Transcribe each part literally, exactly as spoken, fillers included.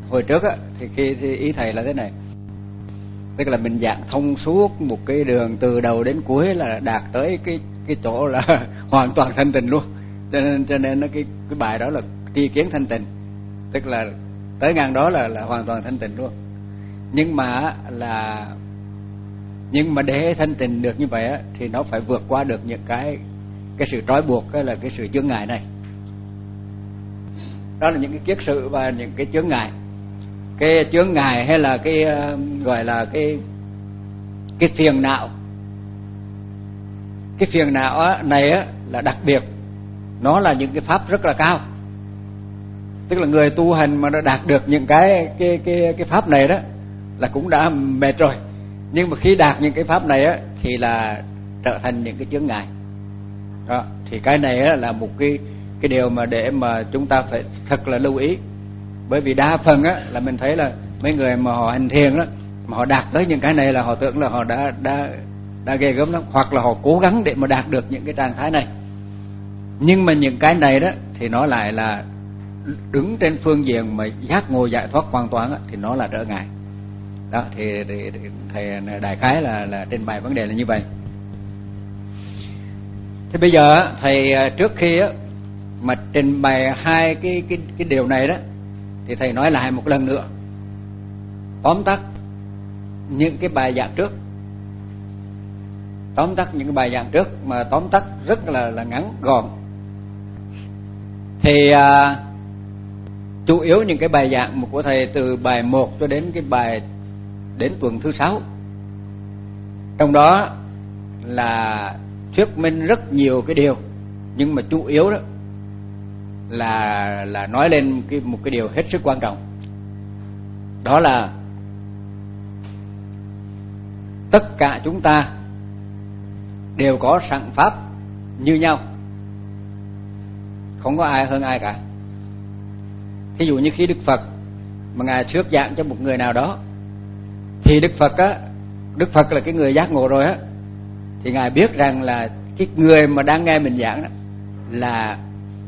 hồi trước á, thì khi thì ý thầy là thế này, tức là mình dạng thông suốt một cái đường từ đầu đến cuối là đạt tới cái cái chỗ là hoàn toàn thanh tịnh luôn. Cho nên cho nên nó cái cái bài đó là tri kiến thanh tịnh, tức là tới ngang đó là là hoàn toàn thanh tịnh luôn. Nhưng mà là nhưng mà để thanh tịnh được như vậy á, thì nó phải vượt qua được những cái cái sự trói buộc, cái là cái sự chướng ngại này. Đó là những cái kiết sự và những cái chướng ngại. Cái chướng ngại hay là cái uh, gọi là cái cái phiền não. Cái phiền não á, này á, là đặc biệt, nó là những cái pháp rất là cao. Tức là người tu hành mà nó đạt được những cái cái cái cái pháp này đó là cũng đã mệt rồi. Nhưng mà khi đạt những cái pháp này á thì là trở thành những cái chướng ngại. Đó, thì cái này á là một cái cái điều mà để mà chúng ta phải thật là lưu ý. Bởi vì đa phần á là mình thấy là mấy người mà họ hành thiền đó, mà họ đạt tới những cái này là họ tưởng là họ đã đã đã ghê gớm lắm, hoặc là họ cố gắng để mà đạt được những cái trạng thái này. Nhưng mà những cái này đó thì nó lại là đứng trên phương diện mà giác ngộ giải thoát hoàn toàn á, thì nó là trở ngại. Đó thì, thì, thì thầy đại khái là là trên bài vấn đề là như vậy. Thì bây giờ thầy trước khi á mà trình bày hai cái cái cái điều này đó, thì thầy nói lại một lần nữa, tóm tắt những cái bài giảng trước, tóm tắt những cái bài giảng trước mà tóm tắt rất là là ngắn gọn. Thì à, chủ yếu những cái bài giảng của thầy từ bài một cho đến cái bài đến tuần thứ sáu, trong đó là thuyết minh rất nhiều cái điều, nhưng mà chủ yếu đó là là nói lên cái một cái điều hết sức quan trọng, đó là tất cả chúng ta đều có sẵn pháp như nhau, không có ai hơn ai cả. Thí dụ như khi Đức Phật mà ngài thuyết giảng cho một người nào đó, thì Đức Phật á, Đức Phật là cái người giác ngộ rồi á, thì ngài biết rằng là cái người mà đang nghe mình giảng đó là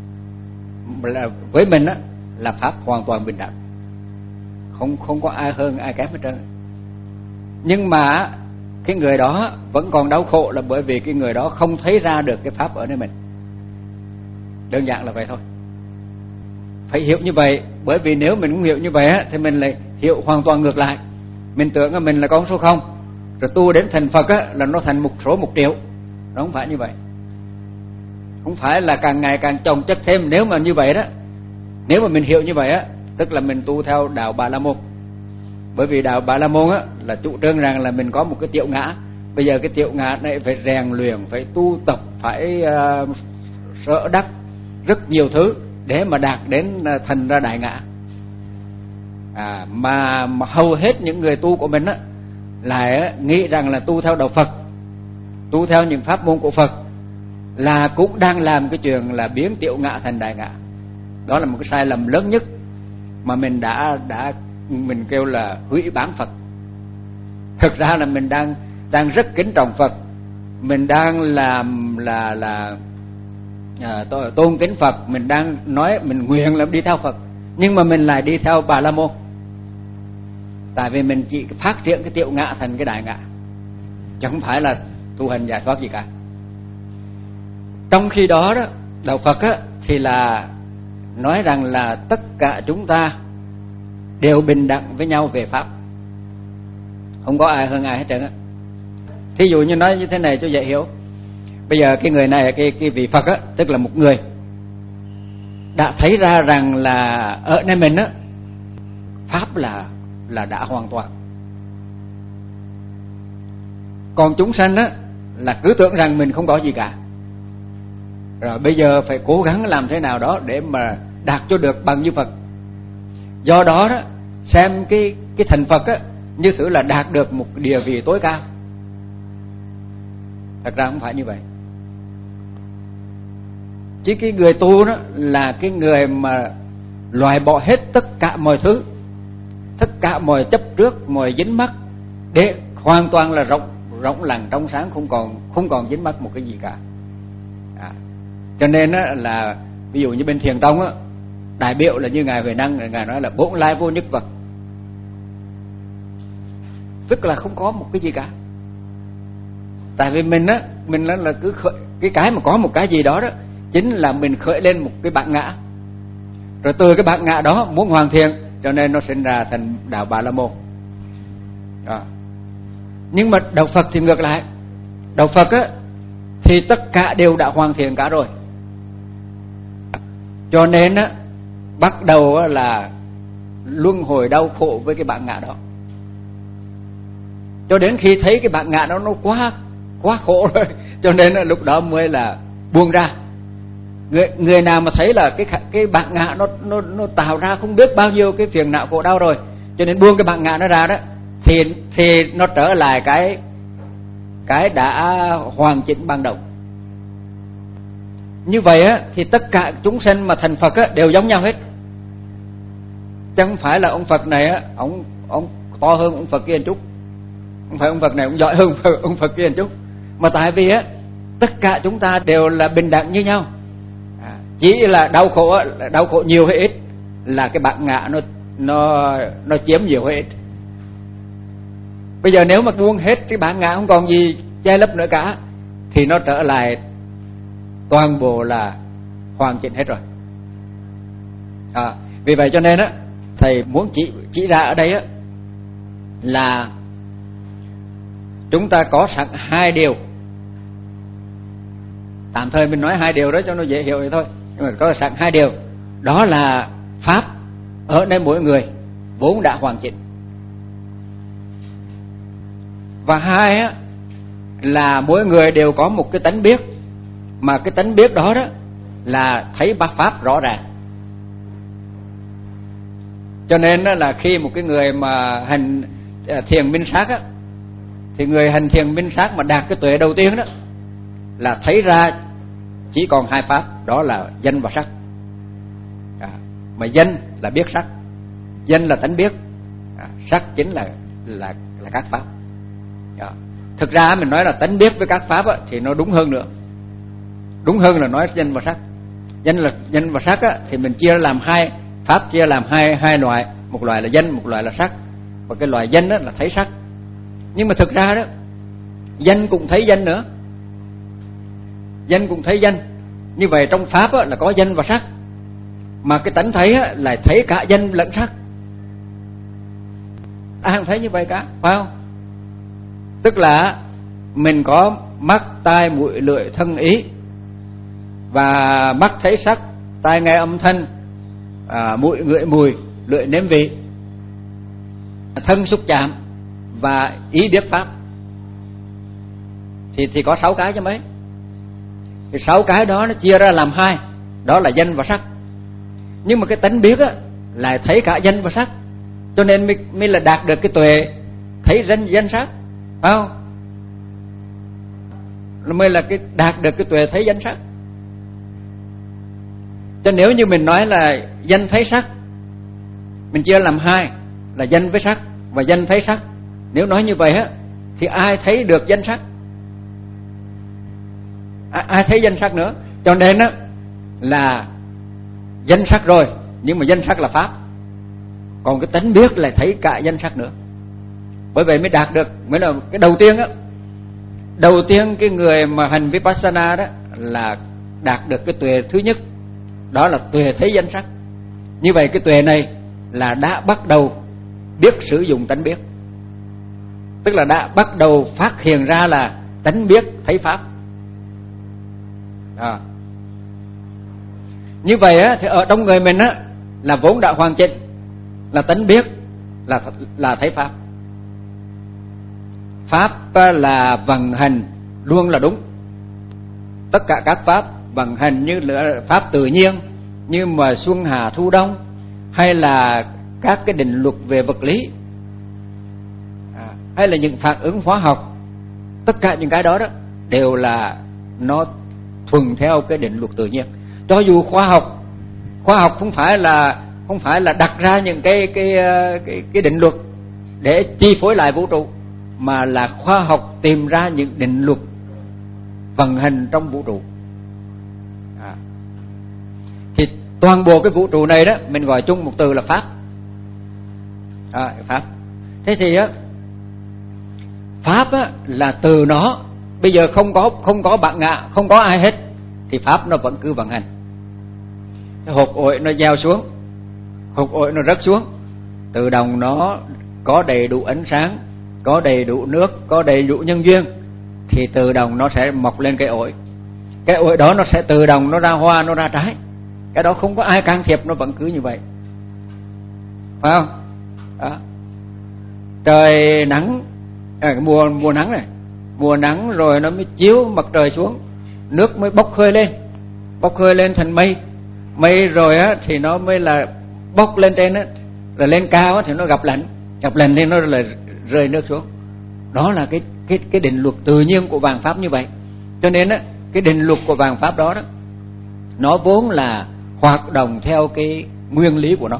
là với mình á là pháp hoàn toàn bình đẳng, không không có ai hơn ai kém hết trơn. Nhưng mà cái người đó vẫn còn đau khổ là bởi vì cái người đó không thấy ra được cái pháp ở nơi mình. Đơn giản là vậy thôi. Phải hiểu như vậy, bởi vì nếu mình không hiểu như vậy á, thì mình lại hiểu hoàn toàn ngược lại. Mình tưởng là mình là con số không, rồi tu đến thành Phật á là nó thành một số một triệu. Nó không phải như vậy. Không phải là càng ngày càng chồng chất thêm. Nếu mà như vậy đó, nếu mà mình hiểu như vậy á, tức là mình tu theo đạo Bà La Môn. Bởi vì đạo Bà La Môn á là chủ trương rằng là mình có một cái tiểu ngã. Bây giờ cái tiểu ngã này phải rèn luyện, phải tu tập, phải uh, sợ đắc rất nhiều thứ để mà đạt đến uh, thành ra đại ngã. À, mà, mà hầu hết những người tu của mình á lại nghĩ rằng là tu theo đạo Phật, tu theo những pháp môn của Phật là cũng đang làm cái chuyện là biến tiểu ngã thành đại ngã. Đó là một cái sai lầm lớn nhất mà mình đã đã mình kêu là hủy bán Phật. Thực ra là mình đang đang rất kính trọng Phật, mình đang làm là là à, tôn kính Phật, mình đang nói mình nguyện là đi theo Phật, nhưng mà mình lại đi theo Bà La Môn. Tại vì mình chỉ phát triển cái tiểu ngã thành cái đại ngã, chứ không phải là tu hành giải thoát gì cả. Trong khi đó đó, đạo Phật á thì là nói rằng là tất cả chúng ta đều bình đẳng với nhau về pháp, không có ai hơn ai hết trơn á. Thí dụ như nói như thế này cho dễ hiểu. Bây giờ cái người này, cái cái vị Phật á, tức là một người đã thấy ra rằng là ở nơi mình á pháp là là đã hoàn toàn. Còn chúng sanh á là cứ tưởng rằng mình không có gì cả. Rồi bây giờ phải cố gắng làm thế nào đó để mà đạt cho được bằng như Phật. Do đó đó, xem cái cái thành Phật á như thử là đạt được một địa vị tối cao. Thật ra không phải như vậy. Chỉ cái người tu đó là cái người mà loại bỏ hết tất cả mọi thứ, tất cả mọi chấp trước, mọi dính mắc, để hoàn toàn là rộng rộng lặng trong sáng, không còn không còn dính mắc một cái gì cả. À, cho nên á là ví dụ như bên Thiền Tông á, đại biểu là như ngài Huệ Năng, ngài nói là bổn lai vô nhất vật, tức là không có một cái gì cả. Tại vì mình á, mình là, là cứ khởi, cái cái mà có một cái gì đó đó chính là mình khởi lên một cái bản ngã, rồi từ cái bản ngã đó muốn hoàn thiện, cho nên nó sinh ra thành đạo Bà La Môn. Đó. Nhưng mà đạo Phật thì ngược lại, đạo Phật á thì tất cả đều đã hoàn thiện cả rồi, cho nên á bắt đầu á là luân hồi đau khổ với cái bản ngã đó, cho đến khi thấy cái bản ngã đó nó quá quá khổ rồi, cho nên là lúc đó mới là buông ra. Người người nào mà thấy là cái cái bản ngã nó nó nó tạo ra không biết bao nhiêu cái phiền não khổ đau rồi, cho nên buông cái bản ngã nó ra đó, thì thì nó trở lại cái cái đã hoàn chỉnh ban đầu. Như vậy á thì tất cả chúng sanh mà thành Phật á đều giống nhau hết, chứ không phải là ông Phật này á ông ông to hơn ông Phật kia một chút, không phải ông Phật này ông giỏi hơn ông Phật kia một chút, mà tại vì á tất cả chúng ta đều là bình đẳng như nhau. À, chỉ là đau khổ á, đau khổ nhiều hay ít là cái bản ngã nó nó nó chiếm nhiều hay ít. Bây giờ nếu mà buông hết cái bản ngã không còn gì che lấp nữa cả thì nó trở lại toàn bộ là hoàn chỉnh hết rồi. À, vì vậy cho nên á thầy muốn chỉ chỉ ra ở đây á là chúng ta có sẵn hai điều. Tạm thời mình nói hai điều đó cho nó dễ hiểu vậy thôi, nhưng mà có sẵn hai điều, đó là pháp ở nơi mỗi người vốn đã hoàn chỉnh, và hai á là mỗi người đều có một cái tánh biết, mà cái tánh biết đó đó là thấy ba pháp rõ ràng. Cho nên là khi một cái người mà hành thiền minh sát á, thì người hành thiền minh sát mà đạt cái tuệ đầu tiên đó là thấy ra chỉ còn hai pháp, đó là danh và sắc. À, mà danh là biết sắc, danh là tánh biết, à, sắc chính là là là các pháp. À, thực ra mình nói là tánh biết với các pháp á, thì nó đúng hơn nữa, đúng hơn là nói danh và sắc. Danh là danh và sắc á, thì mình chia làm hai pháp, chia làm hai hai loại, một loại là danh, một loại là sắc. Và cái loại danh đó là thấy sắc, nhưng mà thực ra đó danh cũng thấy danh nữa, danh cũng thấy danh. Như vậy trong pháp á, là có danh và sắc, mà cái tánh thấy á, là thấy cả danh lẫn sắc. Ai không thấy như vậy cả, phải không? Tức là mình có mắt, tai, mũi, lưỡi, thân, ý, và mắt thấy sắc, tai nghe âm thanh, à, mũi ngửi mùi, lưỡi nếm vị, thân xúc chạm và ý biết pháp, thì thì có sáu cái chứ mấy. Thì sáu cái đó nó chia ra làm hai, đó là danh và sắc. Nhưng mà cái tánh biết á là thấy cả danh và sắc, cho nên mới, mới là đạt được cái tuệ thấy danh danh sắc, phải không? Mới là cái đạt được cái tuệ thấy danh sắc. Cho nếu như mình nói là danh thấy sắc, mình chia làm hai là danh với sắc và danh thấy sắc, nếu nói như vậy á thì ai thấy được danh sắc, ai, ai thấy danh sắc nữa? Cho nên á là danh sắc rồi, nhưng mà danh sắc là pháp, còn cái tánh biết là thấy cả danh sắc nữa. Bởi vậy mới đạt được, mới là cái đầu tiên á, đầu tiên cái người mà hành Vipassana đó là đạt được cái tuệ thứ nhất, đó là tuệ thấy danh sắc. Như vậy cái tuệ này là đã bắt đầu biết sử dụng tánh biết, tức là đã bắt đầu phát hiện ra là tánh biết thấy pháp. À. Như vậy á, thì ở trong người mình á là vốn đã hoàn chỉnh, là tánh biết, là là thấy pháp. Pháp là vận hành luôn là đúng. Tất cả các pháp vận hành như là pháp tự nhiên, như mà xuân hạ thu đông, hay là các cái định luật về vật lý, à, hay là những phản ứng hóa học, tất cả những cái đó đó đều là nó thuần theo cái định luật tự nhiên. Cho dù khoa học khoa học không phải là không phải là đặt ra những cái cái cái cái định luật để chi phối lại vũ trụ, mà là khoa học tìm ra những định luật vận hành trong vũ trụ. À. Thì toàn bộ cái vũ trụ này đó mình gọi chung một từ là pháp. À, pháp. Thế thì á, pháp á là từ nó bây giờ không có không có bạn ngạ, không có ai hết, thì pháp nó vẫn cứ vận hành. Hột ổi nó gieo xuống, hột ổi nó rớt xuống, tự động nó có đầy đủ ánh sáng, có đầy đủ nước, có đầy đủ nhân duyên, thì tự động nó sẽ mọc lên cây ổi. Cái ổi đó nó sẽ tự động nó ra hoa, nó ra trái. Cái đó không có ai can thiệp, nó vẫn cứ như vậy, phải không? Đó. Trời nắng, à, mùa mùa nắng này, mùa nắng rồi nó mới chiếu mặt trời xuống, nước mới bốc hơi lên, bốc hơi lên thành mây, mây rồi á thì nó mới là bốc lên trên á, là lên cao á thì nó gặp lạnh, gặp lạnh thì nó là rơi nước xuống. Đó là cái cái cái định luật tự nhiên của vạn pháp như vậy. Cho nên á, cái định luật của vạn pháp đó đó, nó vốn là hoạt động theo cái nguyên lý của nó.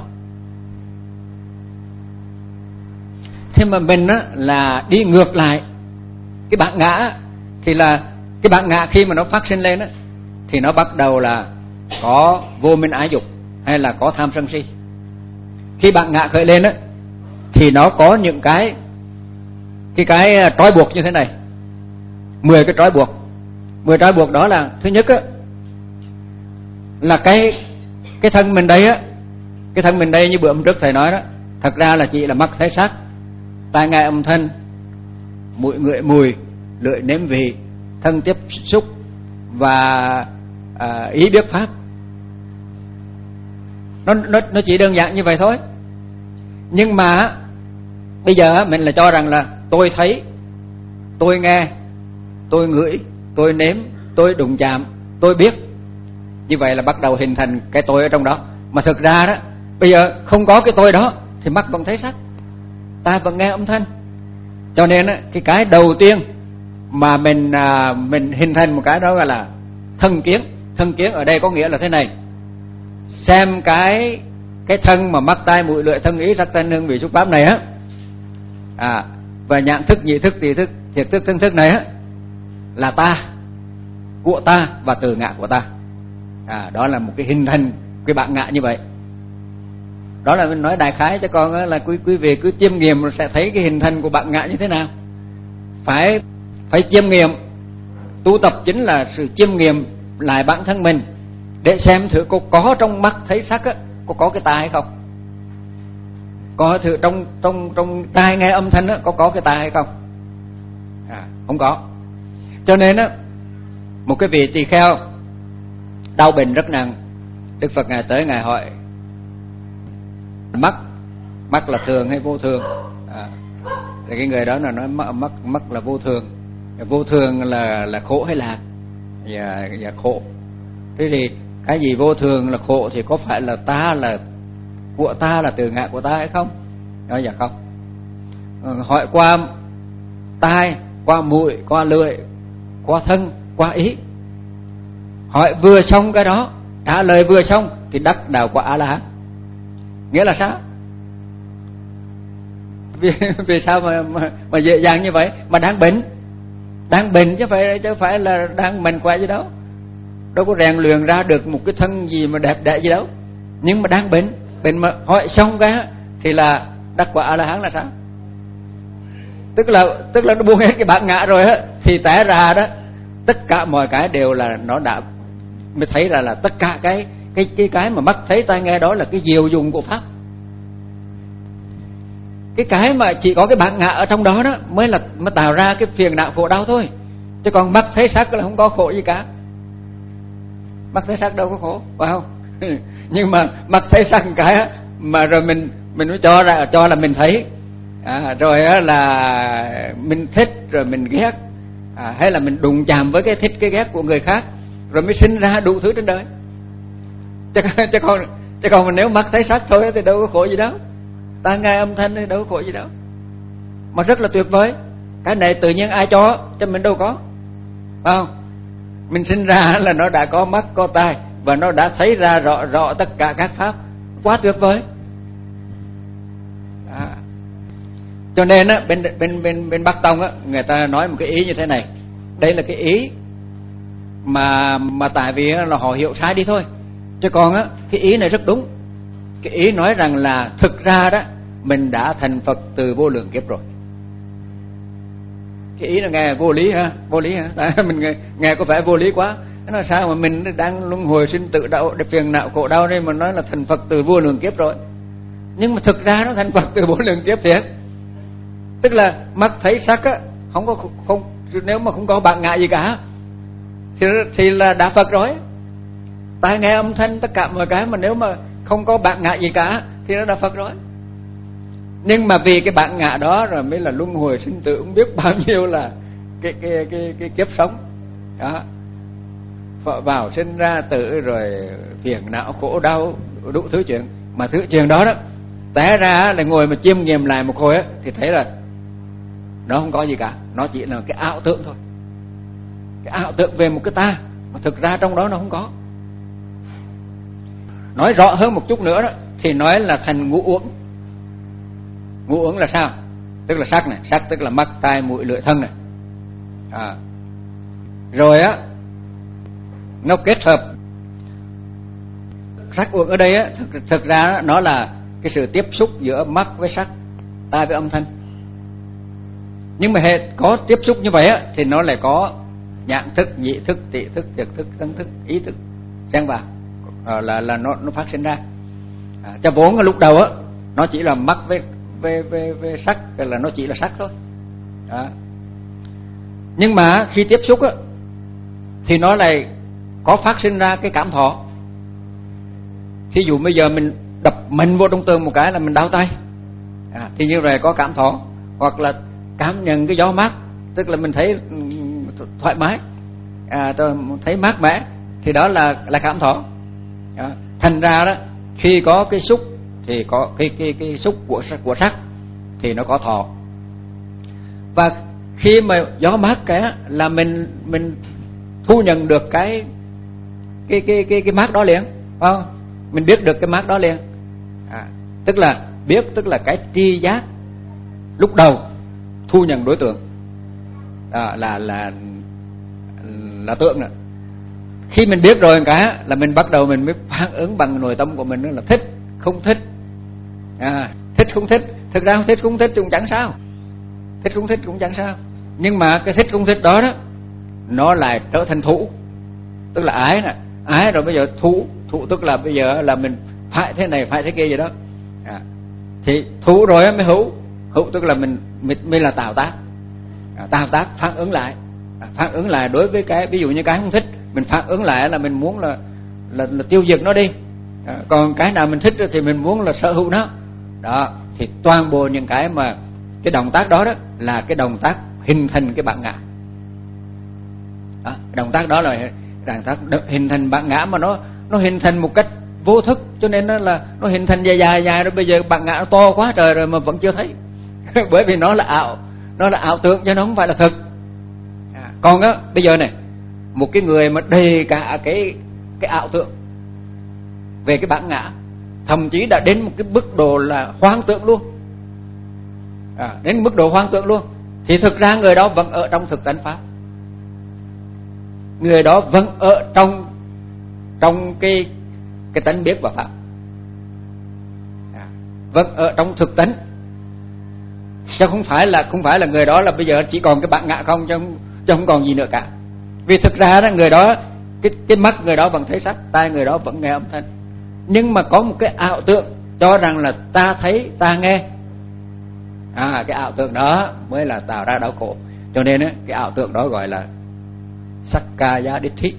Thế mà mình á là đi ngược lại cái bản ngã, thì là cái bản ngã khi mà nó phát sinh lên á thì nó bắt đầu là có vô minh ái dục hay là có tham sân si. Khi bản ngã khởi lên á thì nó có những cái cái cái trói buộc như thế này, mười cái trói buộc. Mười trói buộc đó là: thứ nhất á là cái cái thân mình đây á, cái thân mình đây như bữa hôm trước thầy nói đó, thật ra là chỉ là mắt thấy sắc, tai nghe âm thanh, mũi ngửi mùi, lưỡi nếm vị, thân tiếp xúc và à, ý biết pháp. Nó nó nó chỉ đơn giản như vậy thôi. Nhưng mà bây giờ mình là cho rằng là tôi thấy, tôi nghe, tôi ngửi, tôi nếm, tôi đụng chạm, tôi biết. Như vậy là bắt đầu hình thành cái tôi ở trong đó. Mà thực ra đó, bây giờ không có cái tôi đó thì mắt vẫn thấy sắc, tai vẫn nghe âm thanh. Cho nên á, cái cái đầu tiên mà mình à, mình hình thành một cái đó gọi là thân kiến. Thân kiến ở đây có nghĩa là thế này: xem cái cái thân mà mắt tai mũi lưỡi thân ý sắc thanh hương vị xúc pháp này á, à, và nhãn thức, nhị thức, tỳ thức, thiệt thức, thân thức này á, là ta, của ta và từ ngã của ta. À, đó là một cái hình thành cái bản ngã như vậy. Đó là mình nói đại khái cho con á, là quý quý vị cứ chiêm nghiệm rồi sẽ thấy cái hình thành của bản ngã như thế nào. Phải phải chiêm nghiệm. Tu tập chính là sự chiêm nghiệm lại bản thân mình để xem thử có có trong mắt thấy sắc á, có có cái tai hay không. Có thử trong trong trong tai nghe âm thanh á, có có cái tai hay không. À, không có. Cho nên á, một cái vị tỳ kheo đau bệnh rất nặng, Đức Phật ngài tới ngài hỏi: mắt mắt là thường hay vô thường? À, thì cái người đó là nói mắt mắt, mắt là vô thường. Vô thường là là khổ hay lạc? Dạ, dạ khổ. Thế thì cái gì vô thường là khổ thì có phải là ta, là của ta, là từ ngã của ta hay không? Nói dạ không. Hỏi qua tai, qua mũi, qua lưỡi, qua thân, qua ý. Hỏi vừa xong cái đó, trả lời vừa xong thì đắc đạo quả A La Hán. Nghĩa là sao? Vì, vì sao mà, mà mà dễ dàng như vậy? Mà đang bệnh, đang bệnh chứ phải chứ phải là đang mạnh khỏe gì đâu, đâu có rèn luyện ra được một cái thân gì mà đẹp đẽ gì đâu. Nhưng mà đang bệnh, bệnh mà hỏi xong cái thì là đắc quả A La Hán là sao? Tức là tức là nó buông hết cái bản ngã rồi á, thì té ra đó tất cả mọi cái đều là nó đã mới thấy ra là tất cả cái cái cái cái mà mắt thấy tai nghe đó là cái diệu dụng của pháp. Cái cái mà chỉ có cái bản ngã ở trong đó đó mới là mới tạo ra cái phiền não khổ đau thôi. Chứ còn mắt thấy sắc là không có khổ gì cả. Mắt thấy sắc đâu có khổ, phải không? Nhưng mà mắt thấy sắc cái mà rồi mình mình mới cho ra cho là mình thấy, à, rồi là mình thích rồi mình ghét, à, hay là mình đụng chạm với cái thích cái ghét của người khác, rồi mới sinh ra đủ thứ trên đời. Chứ, chứ còn chứ còn nếu mắt thấy sắc thôi thì đâu có khổ gì đâu, tai nghe âm thanh thì đâu có khổ gì đâu, mà rất là tuyệt vời. Cái này tự nhiên ai cho, chứ mình đâu có, phải không? Mình sinh ra là nó đã có mắt có tai và nó đã thấy ra rõ rõ tất cả các pháp, quá tuyệt vời. À. Cho nên á, bên bên bên bên Bắc Tông á, người ta nói một cái ý như thế này. Đây là cái ý mà mà tại vì là họ hiểu sai đi thôi. Chứ còn á, cái ý này rất đúng. Cái ý nói rằng là thực ra đó mình đã thành Phật từ vô lượng kiếp rồi. Cái ý là nghe vô lý ha, vô lý ha. Tại mình nghe, nghe có vẻ vô lý quá. Nó sao mà mình đang luân hồi sinh tử đau, phiền não khổ đau đây mà nói là thành Phật từ vô lượng kiếp rồi. Nhưng mà thực ra nó thành Phật từ vô lượng kiếp thiệt. Tức là mắt thấy sắc á, không có không nếu mà không có bạn ngã gì cả thì thì là đã Phật rồi. Tai nghe âm thanh tất cả mọi cái mà nếu mà không có bạn ngã gì cả thì nó đã Phật rồi. Nhưng mà vì cái bạn ngã đó rồi mới là luân hồi sinh tử không biết bao nhiêu là cái cái cái cái kiếp sống. Đó. Vào sinh ra tử rồi phiền não khổ đau đủ thứ chuyện, mà thứ chuyện đó đó té ra là ngồi mà chiêm nghiệm lại một hồi á thì thấy là nó không có gì cả, nó chỉ là cái ảo tưởng thôi, cái ảo tưởng về một cái ta mà thực ra trong đó nó không có. Nói rõ hơn một chút nữa đó thì nói là thành ngũ uẩn. Ngũ uẩn là sao? Tức là sắc này, sắc tức là mắt, tai, mũi, lưỡi, thân này. À. Rồi á nó kết hợp sắc uẩn ở đây á, thực, thực ra nó là cái sự tiếp xúc giữa mắt với sắc, tai với âm thanh. Nhưng mà hệ có tiếp xúc như vậy á thì nó lại có nhãn thức, nhị thức, tị thức, thiệt thức, thân thức, ý thức xen vào, à, là là nó nó phát sinh ra. À, cho vốn ở lúc đầu á nó chỉ là mắt với với với, với sắc, là nó chỉ là sắc thôi. Đó. Nhưng mà khi tiếp xúc á thì nó lại có phát sinh ra cái cảm thọ. Thí dụ bây giờ mình đập mình vô trong tường một cái là mình đau tay, à, thì như vậy có cảm thọ. Hoặc là cảm nhận cái gió mát, tức là mình thấy thoải mái, à, thấy mát mẻ, thì đó là là cảm thọ. À, thành ra đó khi có cái xúc thì có cái cái cái xúc của của sắc thì nó có thọ. Và khi mà gió mát cái là mình mình thu nhận được cái cái cái cái cái mát đó liền, phải không? Mình biết được cái mát đó liền. À, tức là biết tức là cái tri giác lúc đầu thu nhận đối tượng, à, là là là tượng rồi. Khi mình biết rồi cả là mình bắt đầu mình mới phản ứng bằng nội tâm của mình, đó là thích không thích, à, thích không thích. Thực ra thích không thích cũng chẳng sao, thích không thích cũng chẳng sao. Nhưng mà cái thích không thích đó đó nó lại trở thành thủ, tức là ái nè, ái rồi bây giờ thủ, thủ tức là bây giờ là mình phải thế này phải thế kia gì đó, à, thì thủ rồi mới hữu, hữu tức là mình mình mới là tạo tác, à, tạo tác phản ứng lại, à, phản ứng lại đối với cái ví dụ như cái không thích, mình phản ứng lại là mình muốn là là, là tiêu diệt nó đi, à, còn cái nào mình thích thì mình muốn là sở hữu nó. Đó, thì toàn bộ những cái mà cái động tác đó đó là cái động tác hình thành cái bản ngã. Đó, động tác đó là động tác hình thành bản ngã, mà nó nó hình thành một cách vô thức, cho nên nó là nó hình thành dài dài dài rồi bây giờ bản ngã nó to quá trời rồi mà vẫn chưa thấy. Bởi vì nó là ảo, nó là ảo tưởng chứ nó không phải là thực. À, còn á bây giờ này, một cái người mà đầy cả cái cái ảo tưởng về cái bản ngã, thậm chí đã đến một cái mức độ là hoang tưởng luôn, à, đến mức độ hoang tưởng luôn, thì thực ra người đó vẫn ở trong thực tánh pháp, người đó vẫn ở trong trong cái cái tánh biết và pháp, à, vẫn ở trong thực tánh, chứ không phải là không phải là người đó là bây giờ chỉ còn cái bản ngã không, chứ không, chứ không còn gì nữa cả. Vì thực ra đó người đó cái cái mắt người đó vẫn thấy sắc, tai người đó vẫn nghe âm thanh, nhưng mà có một cái ảo tưởng cho rằng là ta thấy ta nghe, à, cái ảo tưởng đó mới là tạo ra đau khổ. Cho nên á, cái ảo tưởng đó gọi là Sakkaya Ditthi.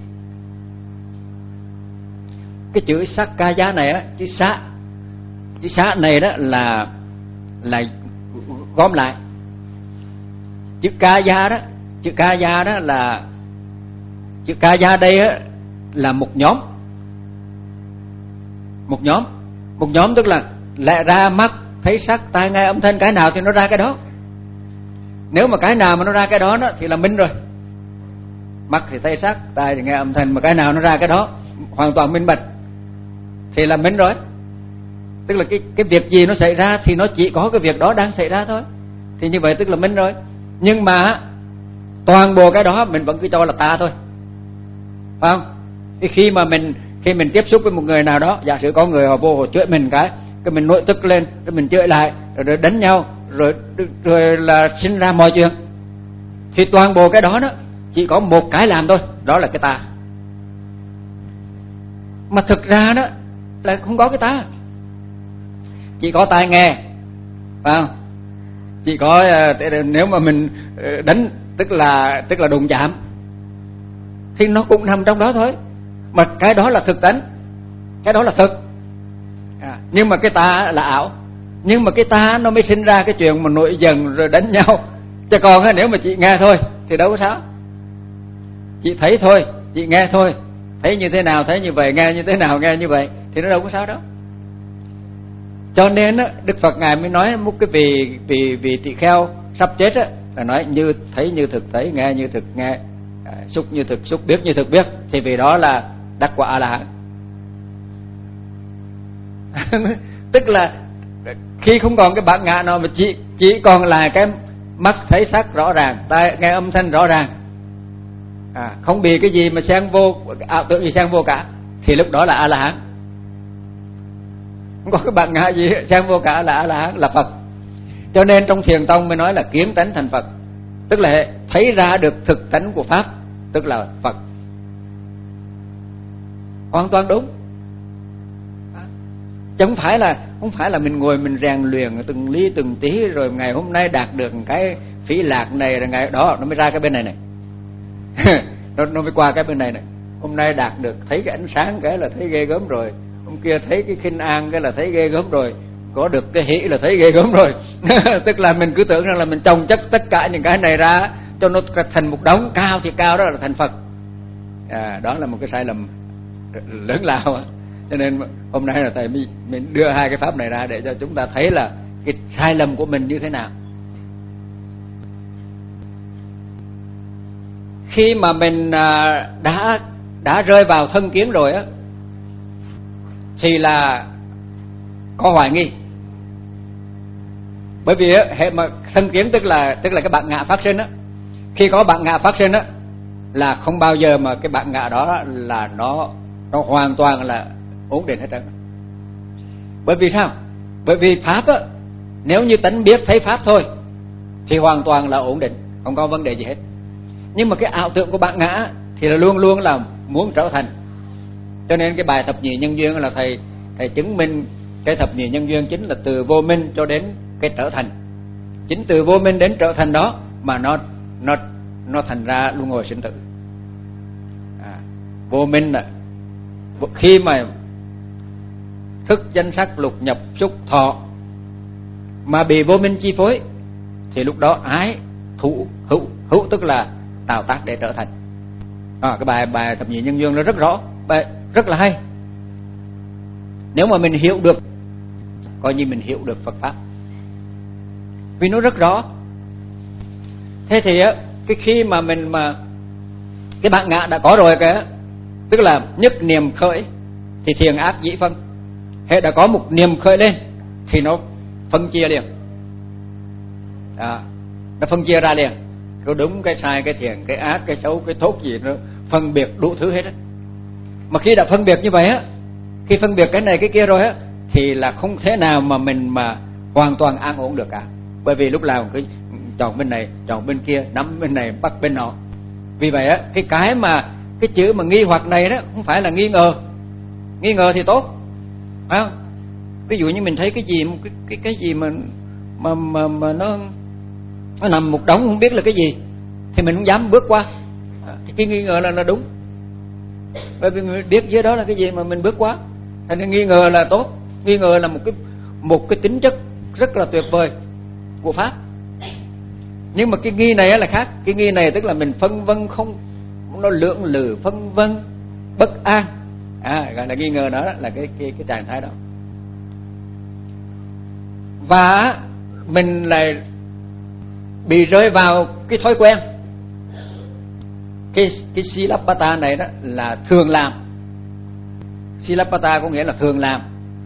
Cái chữ Sakkaya này á, chữ xá, chữ xá này đó là là gom lại. Chữ Kaya đó, chữ Kaya đó là chữ Kaya đây á là một nhóm, một nhóm, một nhóm tức là lẽ ra mắt thấy sắc, tai nghe âm thanh, cái nào thì nó ra cái đó. Nếu mà cái nào mà nó ra cái đó, đó thì là minh rồi. Mắt thì thấy sắc, tai thì nghe âm thanh, mà cái nào nó ra cái đó hoàn toàn minh bạch thì là minh rồi. Tức là cái cái việc gì nó xảy ra thì nó chỉ có cái việc đó đang xảy ra thôi, thì như vậy tức là minh rồi. Nhưng mà toàn bộ cái đó mình vẫn cứ cho là ta thôi, phải không? Thì khi mà mình Khi mình tiếp xúc với một người nào đó, giả sử có người họ vô họ chửi mình cái, cái mình nội tức lên, rồi mình chửi lại, rồi, rồi đánh nhau, rồi rồi là sinh ra mọi chuyện. Thì toàn bộ cái đó đó chỉ có một cái làm thôi, đó là cái ta. Mà thực ra đó là không có cái ta, chỉ có tai nghe, phải không? Chỉ có nếu mà mình đánh tức là tức là đụng chạm thì nó cũng nằm trong đó thôi. Mà cái đó là thực tánh, cái đó là thực. À, nhưng mà cái ta là ảo. Nhưng mà cái ta nó mới sinh ra cái chuyện mà nổi giận rồi đánh nhau. Chứ còn nếu mà chị nghe thôi thì đâu có sao. Chị thấy thôi, chị nghe thôi, thấy như thế nào thấy như vậy, nghe như thế nào nghe như vậy, thì nó đâu có sao đâu. Cho nên á, Đức Phật ngài mới nói một cái vị vị vị tỳ kheo sắp chết á, là nói như thấy như thực thấy, nghe như thực nghe, à, xúc như thực xúc, biết như thực biết, thì vì đó là đắc quả A La Hán. Tức là khi không còn cái bản ngã nào mà chỉ chỉ còn là cái mắt thấy sắc rõ ràng, tai nghe âm thanh rõ ràng, à, không bị cái gì mà xen vô, ảo tưởng gì xen vô cả, thì lúc đó là A La Hán. Không có cái bản ngã gì xen vô cả là A La Hán, là Phật. Cho nên trong Thiền Tông mới nói là kiến tánh thành Phật, tức là thấy ra được thực tánh của pháp, tức là Phật. Hoàn toàn đúng. Chứ không phải là không phải là mình ngồi mình rèn luyện từng ly từng tí rồi ngày hôm nay đạt được cái phí lạc này, rồi ngày đó nó mới ra cái bên này này. nó nó mới qua cái bên này này. Hôm nay đạt được thấy cái ánh sáng cái là thấy ghê gớm rồi, hôm kia thấy cái khinh an cái là thấy ghê gớm rồi, có được cái hỷ là thấy ghê gớm rồi. Tức là mình cứ tưởng rằng là mình chồng chất tất cả những cái này ra cho nó thành một đống cao thì cao, đó là thành Phật. À, đó là một cái sai lầm lớn lao. Cho nên hôm nay là thầy mình đưa hai cái pháp này ra để cho chúng ta thấy là cái sai lầm của mình như thế nào. Khi mà mình đã đã rơi vào thân kiến rồi á, thì là có hoài nghi. Bởi vì á, hệ mà thân kiến tức là tức là cái bản ngã phát sinh á. Khi có bản ngã phát sinh á, là không bao giờ mà cái bản ngã đó là nó nó hoàn toàn là ổn định hết trơn. Bởi vì sao? Bởi vì pháp á, nếu như tánh biết thấy pháp thôi thì hoàn toàn là ổn định, không có vấn đề gì hết. Nhưng mà cái ảo tưởng của bản ngã thì là luôn luôn là muốn trở thành. Cho nên cái bài thập nhị nhân duyên là thầy thầy chứng minh cái thập nhị nhân duyên chính là từ vô minh cho đến cái trở thành. Chính từ vô minh đến trở thành đó mà nó nó nó thành ra luân hồi sinh tử. À, vô minh là khi mà thức danh sắc lục nhập xúc thọ mà bị vô minh chi phối thì lúc đó ái thủ hữu hữu tức là tạo tác để trở thành. À, cái bài bài thập nhị nhân duyên nó rất rõ, bài rất là hay. Nếu mà mình hiểu được, coi như mình hiểu được Phật pháp, vì nó rất rõ. Thế thì á, cái khi mà mình mà cái bản ngã đã có rồi kìa, tức là nhất niệm khởi thì thiện ác dĩ phân. Hệ đã có một niệm khởi lên thì nó phân chia liền. À, nó phân chia ra liền. Có đúng cái sai, cái thiện, cái ác, cái xấu, cái tốt gì nó phân biệt đủ thứ hết á. Mà khi đã phân biệt như vậy á, khi phân biệt cái này cái kia rồi á, thì là không thể nào mà mình mà hoàn toàn an ổn được cả. Bởi vì lúc nào cứ chọn bên này, chọn bên kia, nắm bên này, bắt bên nọ. Vì vậy á, cái cái mà cái chữ mà nghi hoặc này đó không phải là nghi ngờ. Nghi ngờ thì tốt, phải không? Ví dụ như mình thấy cái gì cái cái cái gì mà mà mà, mà nó nó nằm một đống không biết là cái gì thì mình không dám bước qua. Thì cái nghi ngờ là nó đúng. Bởi vì mình biết dưới đó là cái gì mà mình bước qua. Thành nên nghi ngờ là tốt. Nghi ngờ là một cái một cái tính chất rất là tuyệt vời của pháp. Nhưng mà cái nghi này là khác. Cái nghi này tức là mình phân vân không, nó lưỡng lự phân vân bất an. À, gọi là nghi ngờ đó là cái cái cái trạng thái đó. Và mình lại bị rơi vào cái thói quen. Cái cái Silappata này đó là thường làm. Silappata có nghĩa là thường làm.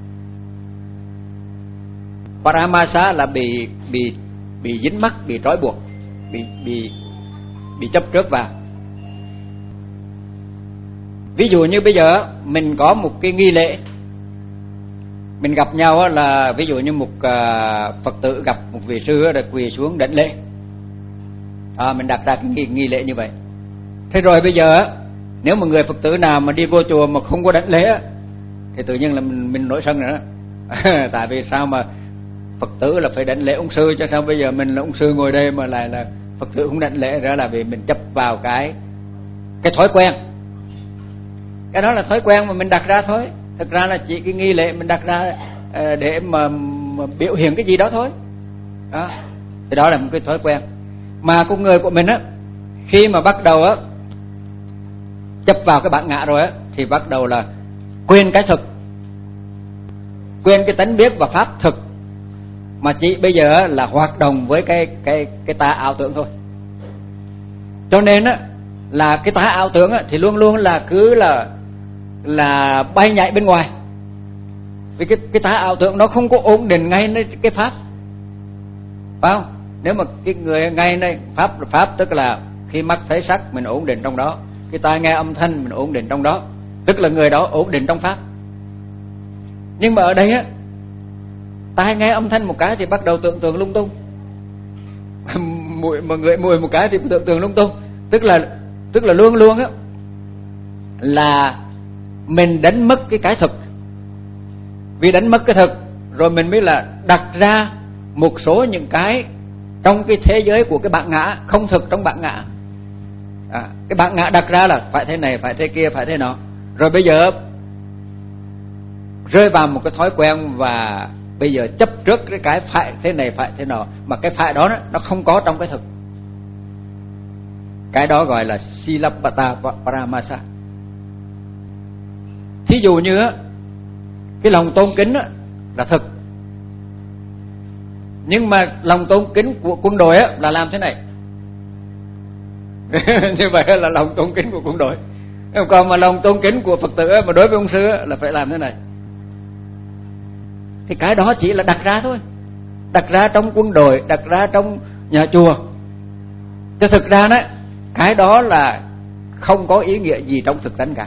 Paramasa là bị bị bị dính mắc, bị trói buộc, bị bị bị chấp trước vào. Ví dụ như bây giờ mình có một cái nghi lễ, mình gặp nhau là ví dụ như một Phật tử gặp một vị sư để quỳ xuống đảnh lễ, à, mình đặt ra cái nghi, nghi lễ như vậy. Thế rồi bây giờ nếu mà người Phật tử nào mà đi vô chùa mà không có đảnh lễ thì tự nhiên là mình, mình nổi sân nữa. Tại vì sao mà Phật tử là phải đảnh lễ ông sư, cho sao bây giờ mình là ông sư ngồi đây mà lại là Phật tử không đảnh lễ? Đó là vì mình chấp vào cái cái thói quen. Cái đó là thói quen mà mình đặt ra thôi. Thực ra là chỉ cái nghi lễ mình đặt ra để mà, mà biểu hiện cái gì đó thôi. Đó. Thì đó là một cái thói quen. Mà con người của mình á, khi mà bắt đầu á chấp vào cái bản ngã rồi á, thì bắt đầu là quên cái thực, quên cái tánh biết và pháp thực, mà chỉ bây giờ là hoạt động với cái cái cái tà ảo tưởng thôi. Cho nên á là cái tà ảo tưởng á thì luôn luôn là cứ là là bay nhảy bên ngoài. Vì cái cái tà ảo tưởng nó không có ổn định ngay nơi cái pháp, phải không? Nếu mà cái người ngay nơi pháp là pháp, tức là khi mắt thấy sắc mình ổn định trong đó, cái tai nghe âm thanh mình ổn định trong đó, tức là người đó ổn định trong pháp. Nhưng mà ở đây á, tai nghe âm thanh một cái thì bắt đầu tưởng tượng lung tung, mùi mà người mùi một cái thì tưởng tượng lung tung, tức là tức là luôn luôn á là mình đánh mất cái cái thực. Vì đánh mất cái thực rồi mình mới là đặt ra một số những cái trong cái thế giới của cái bản ngã, không thực trong bản ngã. À, cái bản ngã đặt ra là phải thế này, phải thế kia, phải thế nọ. Rồi bây giờ rơi vào một cái thói quen và bây giờ chấp trước cái cái phải thế này, phải thế nọ, mà cái phải đó nó không có trong cái thực. Cái đó gọi là Silabbata Paramasa. Thí dụ như á, cái lòng tôn kính á là thực, nhưng mà lòng tôn kính của quân đội á là làm thế này. Như vậy là lòng tôn kính của quân đội. Còn mà lòng tôn kính của Phật tử á, mà đối với ông sư á, là phải làm thế này. Thì cái đó chỉ là đặt ra thôi, đặt ra trong quân đội, đặt ra trong nhà chùa. Chứ thực ra đó, cái đó là không có ý nghĩa gì trong thực tánh cả.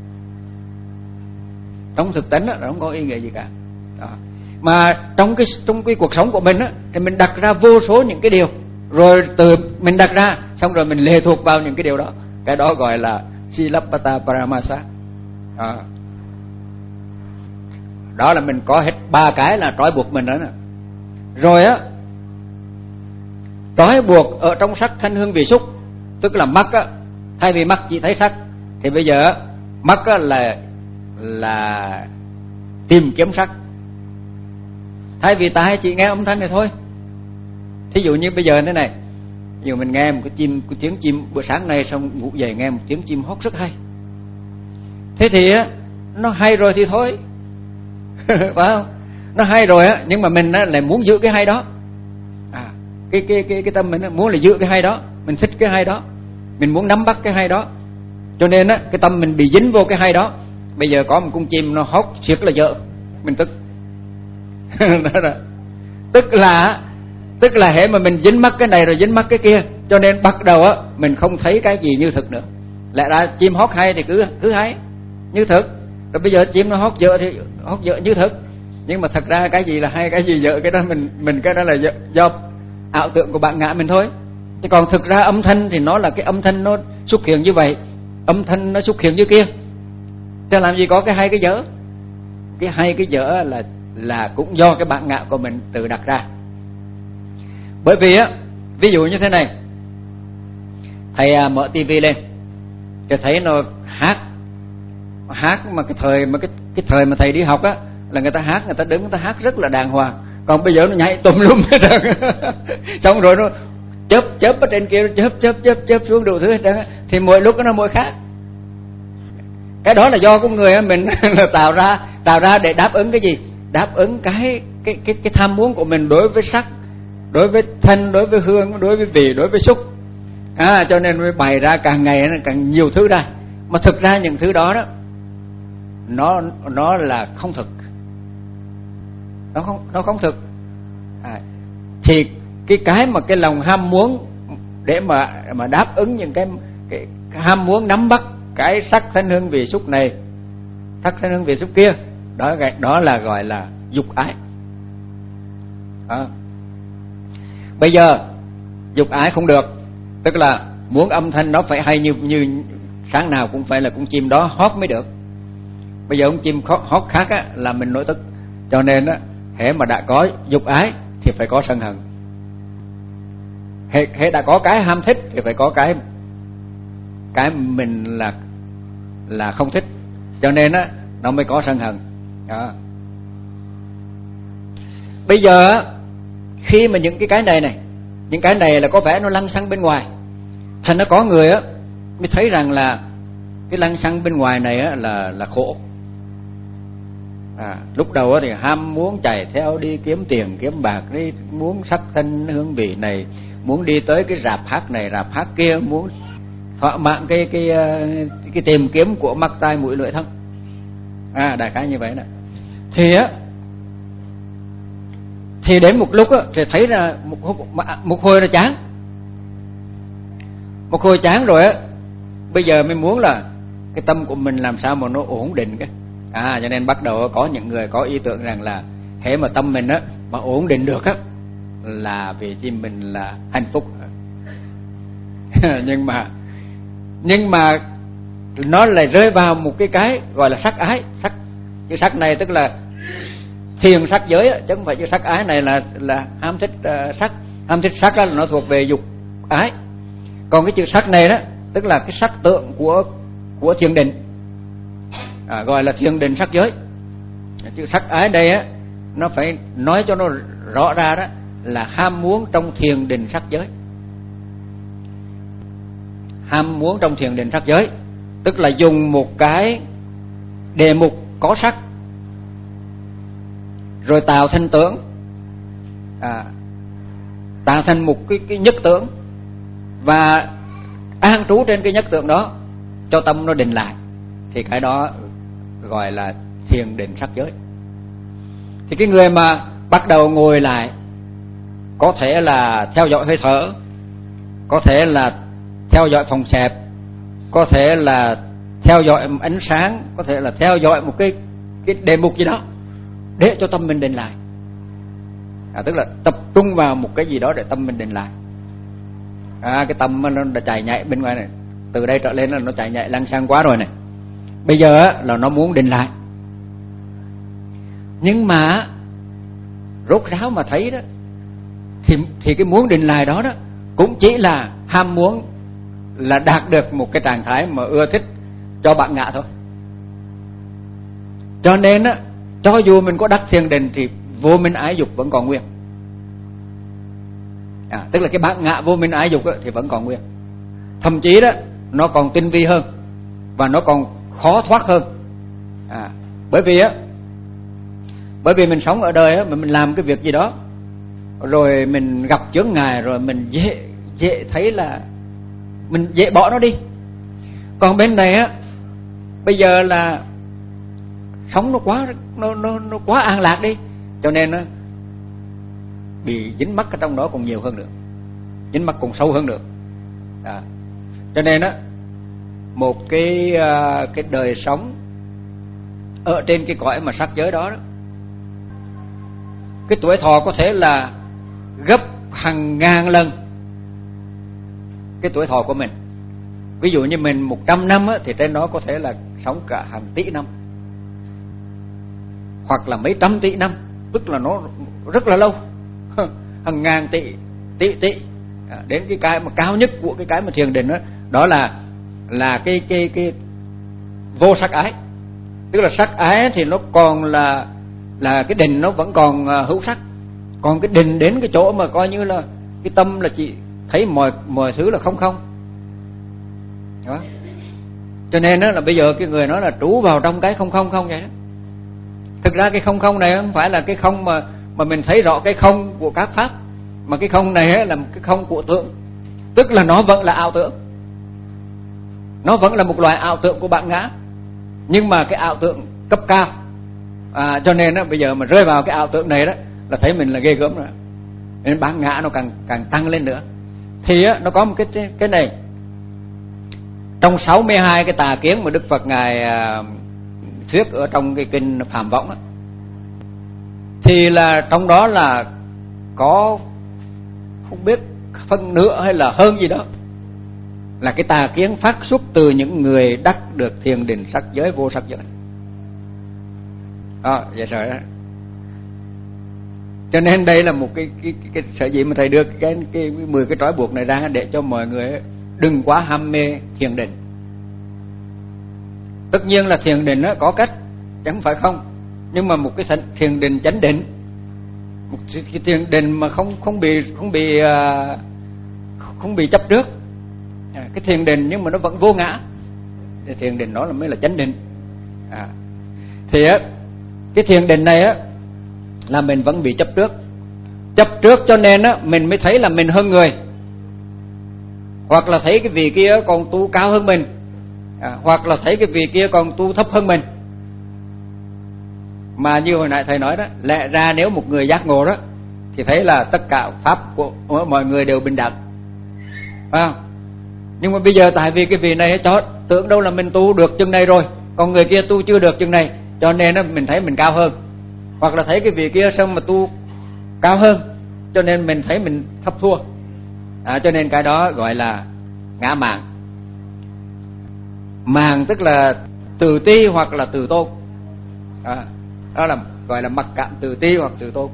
Trong thực tánh đó, là không có ý nghĩa gì cả. Đó. Mà trong cái trong cái cuộc sống của mình á, thì mình đặt ra vô số những cái điều, rồi từ mình đặt ra xong rồi mình lệ thuộc vào những cái điều đó. Cái đó gọi là Silabbata Paramasa. Đó. Đó là mình có hết ba cái là trói buộc mình đó nè. Rồi á, trói buộc ở trong sắc thanh hương vị xúc, tức là mắt á, thay vì mắt chỉ thấy sắc thì bây giờ mắt á là là tìm kiếm sắc. Thay vì tai chỉ nghe âm thanh này thôi. Thí dụ như bây giờ thế này, ví dụ mình nghe một cái chim, cái tiếng chim bữa sáng nay xong ngủ dậy nghe một tiếng chim hót rất hay. Thế thì á, nó hay rồi thì thôi. Phải không? Nó hay rồi á, nhưng mà mình á lại muốn giữ cái hay đó. À, cái cái cái cái tâm mình á, muốn là giữ cái hay đó, mình thích cái hay đó, mình muốn nắm bắt cái hay đó. Cho nên á, cái tâm mình bị dính vô cái hay đó. Bây giờ có một con chim nó hót siết là vợ, mình tức. Đó là, tức là tức là hễ mà mình dính mắc cái này rồi dính mắc cái kia, cho nên bắt đầu á mình không thấy cái gì như thực nữa. Lẽ ra chim hót hay thì cứ cứ hay như thực, rồi bây giờ chim nó hót vợ thì hót vợ như thực. Nhưng mà thật ra cái gì là hay, cái gì vợ, cái đó mình mình cái đó là do, do ảo tưởng của bạn ngã mình thôi. Chứ còn thực ra âm thanh thì nó là cái âm thanh nó xuất hiện như vậy, âm thanh nó xuất hiện như kia. Chứ làm gì có cái hay cái dở. Cái hay cái dở là là cũng do cái bản ngã của mình tự đặt ra. Bởi vì á, ví dụ như thế này, thầy à, mở tivi lên thì thấy nó hát hát mà cái thời mà cái cái thời mà thầy đi học á là người ta hát, người ta đứng người ta hát rất là đàng hoàng. Còn bây giờ nó nhảy tùm lum hết trơn. Xong rồi nó chớp chớp ở trên kia, chớp chớp chớp chớp xuống đủ thứ hết trơn. Thì mỗi lúc nó mỗi khác. Cái đó là do con người mình là tạo ra tạo ra để đáp ứng cái gì? Đáp ứng cái cái cái cái tham muốn của mình đối với sắc, đối với thanh, đối với hương, đối với vị, đối với xúc. À, cho nên mới bày ra càng ngày càng nhiều thứ ra. Mà thực ra những thứ đó đó nó nó là không thực. Nó không nó không thực. À, thì cái cái mà cái lòng ham muốn để mà mà đáp ứng những cái, cái, cái ham muốn nắm bắt cái sắc thân hương vị xúc này, sắc thân hương vị xúc kia, đó đó là gọi là dục ái. À. Bây giờ dục ái không được, tức là muốn âm thanh nó phải hay như như sáng nào cũng phải là con chim đó hót mới được. Bây giờ con chim hót khác á, là mình nổi tức. Cho nên á, hễ mà đã có dục ái thì phải có sân hận. Hễ, hễ đã có cái ham thích thì phải có cái cái mình là là không thích. Cho nên á, nó mới có sân hận. Đó. Bây giờ á, khi mà những cái cái này này, những cái này là có vẻ nó lăng xăng bên ngoài, thành nó có người á mới thấy rằng là cái lăng xăng bên ngoài này á là là khổ. À, lúc đầu á thì ham muốn chạy theo đi kiếm tiền kiếm bạc, đi muốn sắc thân hương vị này, muốn đi tới cái rạp hát này rạp hát kia, muốn thỏa mãn cái cái cái, cái tìm kiếm của mắt tai mũi lưỡi thân. À, đại khái như vậy nè. Thì á thì đến một lúc á thì thấy là một, một hồi là chán, một hồi chán rồi á, bây giờ mới muốn là cái tâm của mình làm sao mà nó ổn định cái. À, cho nên bắt đầu có những người có ý tưởng rằng là hễ mà tâm mình á mà ổn định được á là vì chim mình là hạnh phúc. nhưng mà nhưng mà nó lại rơi vào một cái cái gọi là sắc ái. Sắc, cái sắc này tức là thiền sắc giới á, chứ không phải cái sắc ái này là là ham thích uh, sắc. Ham thích sắc á là nó thuộc về dục ái. Còn cái chữ sắc này đó tức là cái sắc tượng của của thiền định, à, gọi là thiền định sắc giới. Chữ sắc ái đây á nó phải nói cho nó rõ ra đó là ham muốn trong thiền định sắc giới. Ham muốn trong thiền định sắc giới tức là dùng một cái đề mục có sắc rồi tạo thành tưởng, à, tạo thành một cái, cái nhất tưởng và an trú trên cái nhất tưởng đó cho tâm nó định lại, thì cái đó gọi là thiền định sắc giới. Thì cái người mà bắt đầu ngồi lại, có thể là theo dõi hơi thở, có thể là theo dõi phòng xẹp, có thể là theo dõi ánh sáng, có thể là theo dõi một cái cái đề mục gì đó để cho tâm mình định lại, à, tức là tập trung vào một cái gì đó để tâm mình định lại. À, cái tâm nó đã chạy nhảy bên ngoài này, từ đây trở lên là nó chạy nhảy lăng xăng quá rồi này. Bây giờ á, là nó muốn định lại, nhưng mà rốt ráo mà thấy đó thì thì cái muốn định lại đó đó cũng chỉ là ham muốn là đạt được một cái trạng thái mà ưa thích cho bạn ngạ thôi. Cho nên á, cho dù mình có đắc thiền định thì vô minh ái dục vẫn còn nguyên. À, tức là cái bản ngã vô minh ái dục á, thì vẫn còn nguyên. Thậm chí đó nó còn tinh vi hơn và nó còn khó thoát hơn. À, bởi vì á, bởi vì mình sống ở đời á, mà mình làm cái việc gì đó rồi mình gặp chướng ngại rồi mình dễ dễ thấy là mình dễ bỏ nó đi. Còn bên này á, bây giờ là sống nó quá nó nó nó quá an lạc đi, cho nên nó bị dính mắc ở trong đó còn nhiều hơn nữa, dính mắc còn sâu hơn nữa. À, cho nên á, một cái cái đời sống ở trên cái cõi mà sắc giới đó, đó, cái tuổi thọ có thể là gấp hàng ngàn lần cái tuổi thọ của mình. Ví dụ như mình một trăm năm á, thì trên đó có thể là sống cả hàng tỷ năm, hoặc là mấy trăm tỷ năm, tức là nó rất là lâu, hàng ngàn tỷ tỷ tỷ. À, đến cái cái mà cao nhất của cái cái mà thiền định đó, đó là là cái cái cái vô sắc ái. Tức là sắc ái thì nó còn là là cái định nó vẫn còn hữu sắc, còn cái định đến cái chỗ mà coi như là cái tâm là chỉ thấy mọi mọi thứ là không không đó. Cho nên đó là bây giờ cái người nói là trú vào trong cái không không không vậy đó. Thực ra cái không không này không phải là cái không mà mà mình thấy rõ cái không của các pháp, mà cái không này là cái không của tượng, tức là nó vẫn là ảo tưởng, nó vẫn là một loại ảo tưởng của bản ngã, nhưng mà cái ảo tưởng cấp cao. À, cho nên đó, bây giờ mà rơi vào cái ảo tưởng này đó là thấy mình là ghê gớm rồi, nên bản ngã nó càng càng tăng lên nữa. Thì á, nó có một cái cái này trong sáu mươi hai cái tà kiến mà Đức Phật ngài uh, thuyết ở trong cái kinh Phạm Võng á, thì là trong đó là có không biết phân nửa hay là hơn gì đó là cái tà kiến phát xuất từ những người đắc được thiền định sắc giới vô sắc giới. Đó, vậy rồi đó. Cho nên đây là một cái cái, cái, cái sở dĩ mà thầy đưa cái cái, cái mười cái trói buộc này ra để cho mọi người đừng quá ham mê thiền định. Tất nhiên là thiền định đó có cách, chẳng phải không, nhưng mà một cái thiền định chánh định, một cái thiền định mà không không bị không bị không bị chấp trước, cái thiền định nhưng mà nó vẫn vô ngã, thì thiền định đó là mới là chánh định. À, thì á cái thiền định này á là mình vẫn bị chấp trước, chấp trước cho nên á mình mới thấy là mình hơn người, hoặc là thấy cái vị kia còn tu cao hơn mình, à, hoặc là thấy cái vị kia còn tu thấp hơn mình. Mà như hồi nãy thầy nói đó, lẽ ra nếu một người giác ngộ đó thì thấy là tất cả pháp của mọi người đều bình đẳng, phải không? Nhưng mà bây giờ tại vì cái vị này cho tưởng đâu là mình tu được chừng này rồi, còn người kia tu chưa được chừng này, cho nên đó, mình thấy mình cao hơn, hoặc là thấy cái vị kia sao mà tu cao hơn, cho nên mình thấy mình thấp thua. À, cho nên cái đó gọi là ngã mạn. Mạn tức là tự ti hoặc là tự tôn. À, đó là gọi là mặc cảm tự ti hoặc tự tôn.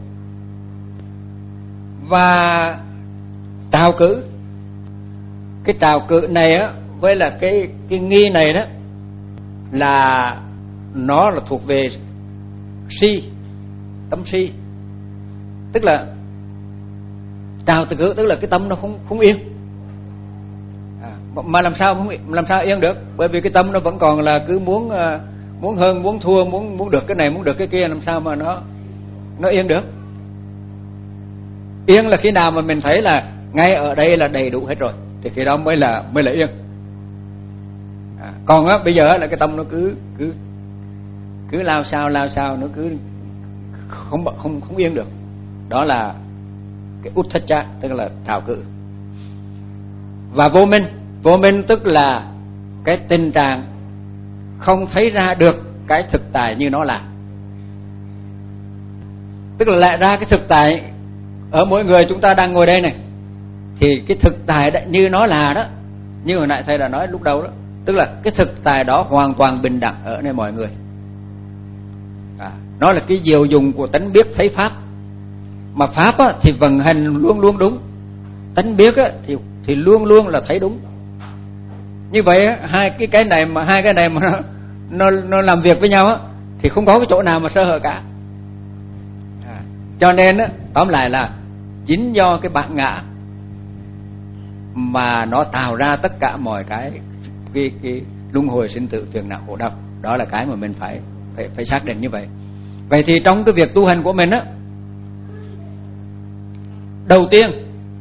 Và trào cử, cái trào cử này á với là cái cái nghi này đó là nó là thuộc về si, tâm si. Tức là trào cử tức là cái tâm nó không không yên. À, mà làm sao không làm sao yên được? Bởi vì cái tâm nó vẫn còn là cứ muốn muốn hơn, muốn thua, muốn muốn được cái này, muốn được cái kia, làm sao mà nó nó yên được? Yên là khi nào mà mình thấy là ngay ở đây là đầy đủ hết rồi thì khi đó mới là mới là yên. À, còn á bây giờ là cái tâm nó cứ cứ cứ lao sao lao sao, nó cứ không không không yên được. Đó là cái utthacha, tức là trào cử. Và vô minh, vô minh tức là cái tình trạng không thấy ra được cái thực tại như nó là. Tức là lại ra cái thực tại ở mỗi người chúng ta đang ngồi đây này, thì cái thực tại như nó là đó, như hồi nãy thầy đã nói lúc đầu đó, tức là cái thực tại đó hoàn toàn bình đẳng ở nơi mọi người. À, nó là cái diệu dụng của tánh biết thấy pháp. Mà pháp á, thì vận hành luôn luôn đúng, tánh biết á, thì thì luôn luôn là thấy đúng. Như vậy á, hai cái cái này mà hai cái này mà nó nó, nó làm việc với nhau á, thì không có cái chỗ nào mà sơ hở cả. À, cho nên á, tóm lại là chính do cái bản ngã mà nó tạo ra tất cả mọi cái cái cái luân hồi sinh tử phiền não khổ đau. Đó là cái mà mình phải phải phải xác định như vậy. Vậy thì trong cái việc tu hành của mình á, đầu tiên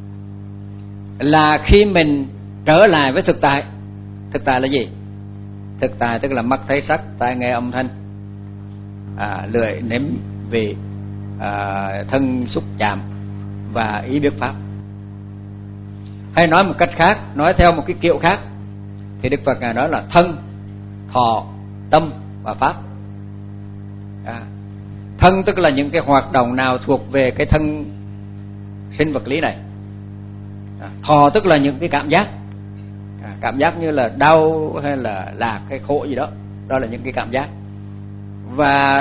là khi mình trở lại với thực tại. Thực tại là gì? Thực tại tức là mắt thấy sắc, tai nghe âm thanh, à, lưỡi nếm vị, à, thân xúc chạm và ý biết pháp. Hay nói một cách khác, nói theo một cái kiểu khác, thì Đức Phật ngài nói là thân, thọ, tâm và pháp. À, thân tức là những cái hoạt động nào thuộc về cái thân sinh vật lý này. À, thọ tức là những cái cảm giác, à, cảm giác như là đau hay là lạc hay khổ gì đó, đó là những cái cảm giác. Và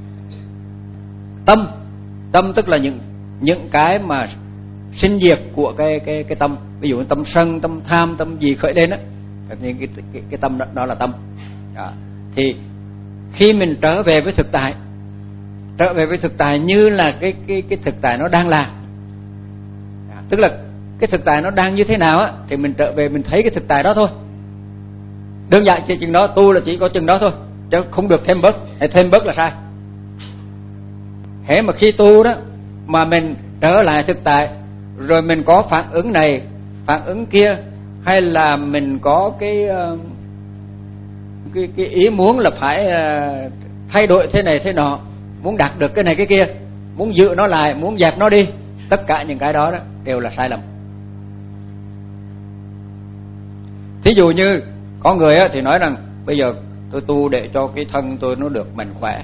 tâm, tâm tức là những những cái mà sinh diệt của cái cái cái tâm. Ví dụ tâm sân, tâm tham, tâm gì khởi lên á, những cái, cái cái tâm đó, đó là tâm. Đó. Thì khi mình trở về với thực tại, trở về với thực tại như là cái cái cái thực tại nó đang là. Đó. Tức là cái thực tại nó đang như thế nào á, thì mình trở về mình thấy cái thực tại đó thôi. Đơn giản chỉ chừng đó, tu là chỉ có chừng đó thôi, chứ không được thêm bớt, hay thêm bớt là sai. Hễ mà khi tu đó mà mình trở lại thực tại, rồi mình có phản ứng này, phản ứng kia, hay là mình có cái cái, cái ý muốn là phải thay đổi thế này thế nọ, muốn đạt được cái này cái kia, muốn giữ nó lại, muốn dẹp nó đi, tất cả những cái đó, đó đều là sai lầm. Thí dụ như Có người á thì nói rằng bây giờ tôi tu để cho cái thân tôi nó được mạnh khỏe.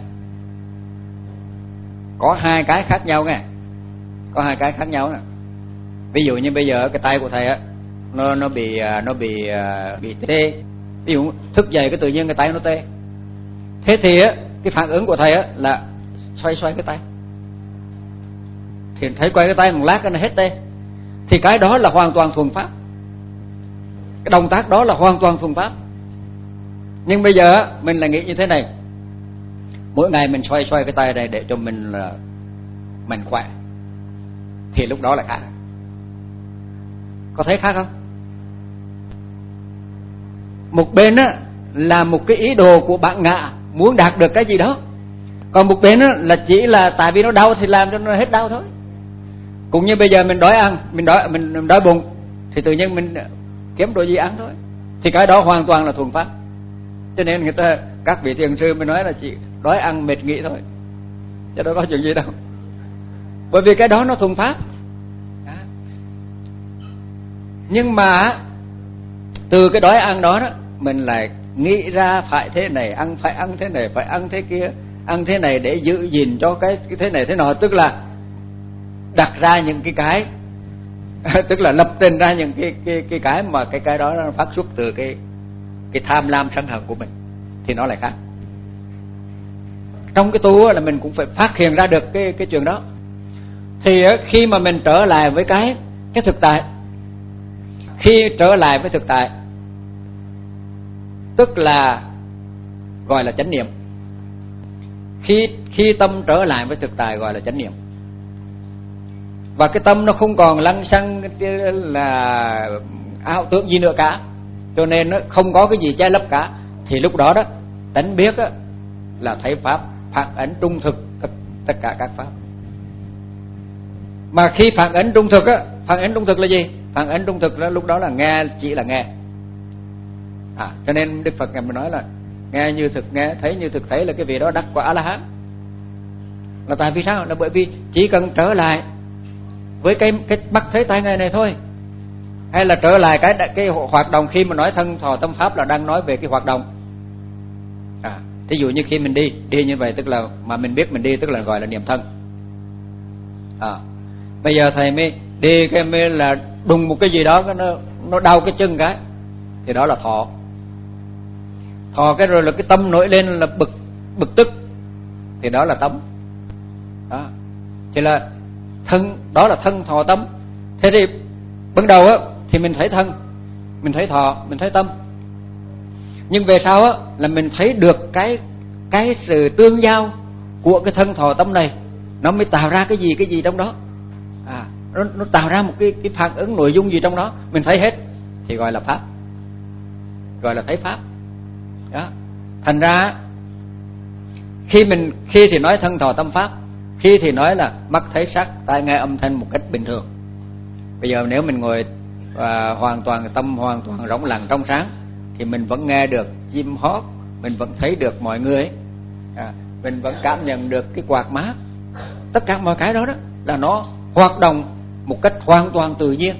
Có hai cái khác nhau nghe, có hai cái khác nhau nè. Ví dụ như bây giờ cái tay của thầy á nó nó bị nó bị bị tê, ví dụ thức dậy cái tự nhiên cái tay nó tê, thế thì á cái phản ứng của thầy á là xoay xoay cái tay, thì thấy quay cái tay một lát cái nó hết tê, thì cái đó là hoàn toàn thuần pháp, cái động tác đó là hoàn toàn thuần pháp. Nhưng bây giờ mình lại nghĩ như thế này, mỗi ngày mình xoay xoay cái tay này để cho mình là mạnh khỏe, thì lúc đó là khác. Có thấy khác không? Một bên á là một cái ý đồ của bản ngã muốn đạt được cái gì đó, còn một bên á là chỉ là tại vì nó đau thì làm cho nó hết đau thôi. Cũng như bây giờ mình đói ăn, mình đói mình, mình đói bụng thì tự nhiên mình kiếm đồ gì ăn thôi, thì cái đó hoàn toàn là thuần pháp. Cho nên người ta, các vị thiền sư mới nói là chỉ đói ăn mệt nghỉ thôi, chứ đâu có chuyện gì đâu, bởi vì cái đó nó thuần pháp. Nhưng mà từ cái đói ăn đó đó mình lại nghĩ ra phải thế này, ăn phải ăn thế này, phải ăn thế kia, ăn thế này để giữ gìn cho cái, cái thế này thế nọ, tức là đặt ra những cái cái tức là lập trình ra những cái cái cái cái mà cái cái đó nó phát xuất từ cái cái tham lam sân hận của mình, thì nó lại khác. Trong cái tu là mình cũng phải phát hiện ra được cái cái chuyện đó. Thì khi mà mình trở lại với cái cái thực tại, khi trở lại với thực tại tức là gọi là chánh niệm. Khi khi tâm trở lại với thực tại gọi là chánh niệm. Và cái tâm nó không còn lăng xăng là ảo tưởng gì nữa cả, cho nên nó không có cái gì che lấp cả, thì lúc đó đó tánh biết đó, là thấy pháp phản ảnh trung thực tất, tất cả các pháp. Mà khi phản ảnh trung thực á, phản ảnh trung thực là gì? Phản ảnh trung thực là lúc đó là nghe, chỉ là nghe. À, cho nên Đức Phật ngài mới nói là nghe như thực nghe, thấy như thực thấy, là cái vị đó đắc quả A-la-hán. Là tại vì sao? Là bởi vì chỉ cần trở lại với cái cái mắt thấy tai nghe này thôi, hay là trở lại cái cái hoạt động. Khi mà nói thân thọ tâm pháp là đang nói về cái hoạt động. À, thí dụ như khi mình đi đi như vậy, tức là mà mình biết mình đi, tức là gọi là niệm thân. À, bây giờ thầy mới đi cái mới là đùng một cái gì đó, nó nó đau cái chân cái, thì đó là thọ. Thọ cái rồi là cái tâm nổi lên là bực bực tức, thì đó là tâm. Đó, thì là thân, đó là thân thọ tâm. Thế thì ban đầu á thì mình thấy thân, mình thấy thọ, mình thấy tâm. Nhưng về sau á là mình thấy được cái cái sự tương giao của cái thân thọ tâm này, nó mới tạo ra cái gì cái gì trong đó. À, nó, nó tạo ra một cái cái phản ứng nội dung gì trong đó, mình thấy hết thì gọi là pháp, gọi là thấy pháp. Đó, thành ra khi mình khi thì nói thân thọ tâm pháp, khi thì nói là mắt thấy sắc, tai nghe âm thanh một cách bình thường. Bây giờ nếu mình ngồi à, hoàn toàn tâm hoàn toàn rỗng lặng trong sáng, thì mình vẫn nghe được chim hót, mình vẫn thấy được mọi người, à, mình vẫn cảm nhận được cái quạt mát. Tất cả mọi cái đó đó là nó hoạt động một cách hoàn toàn tự nhiên,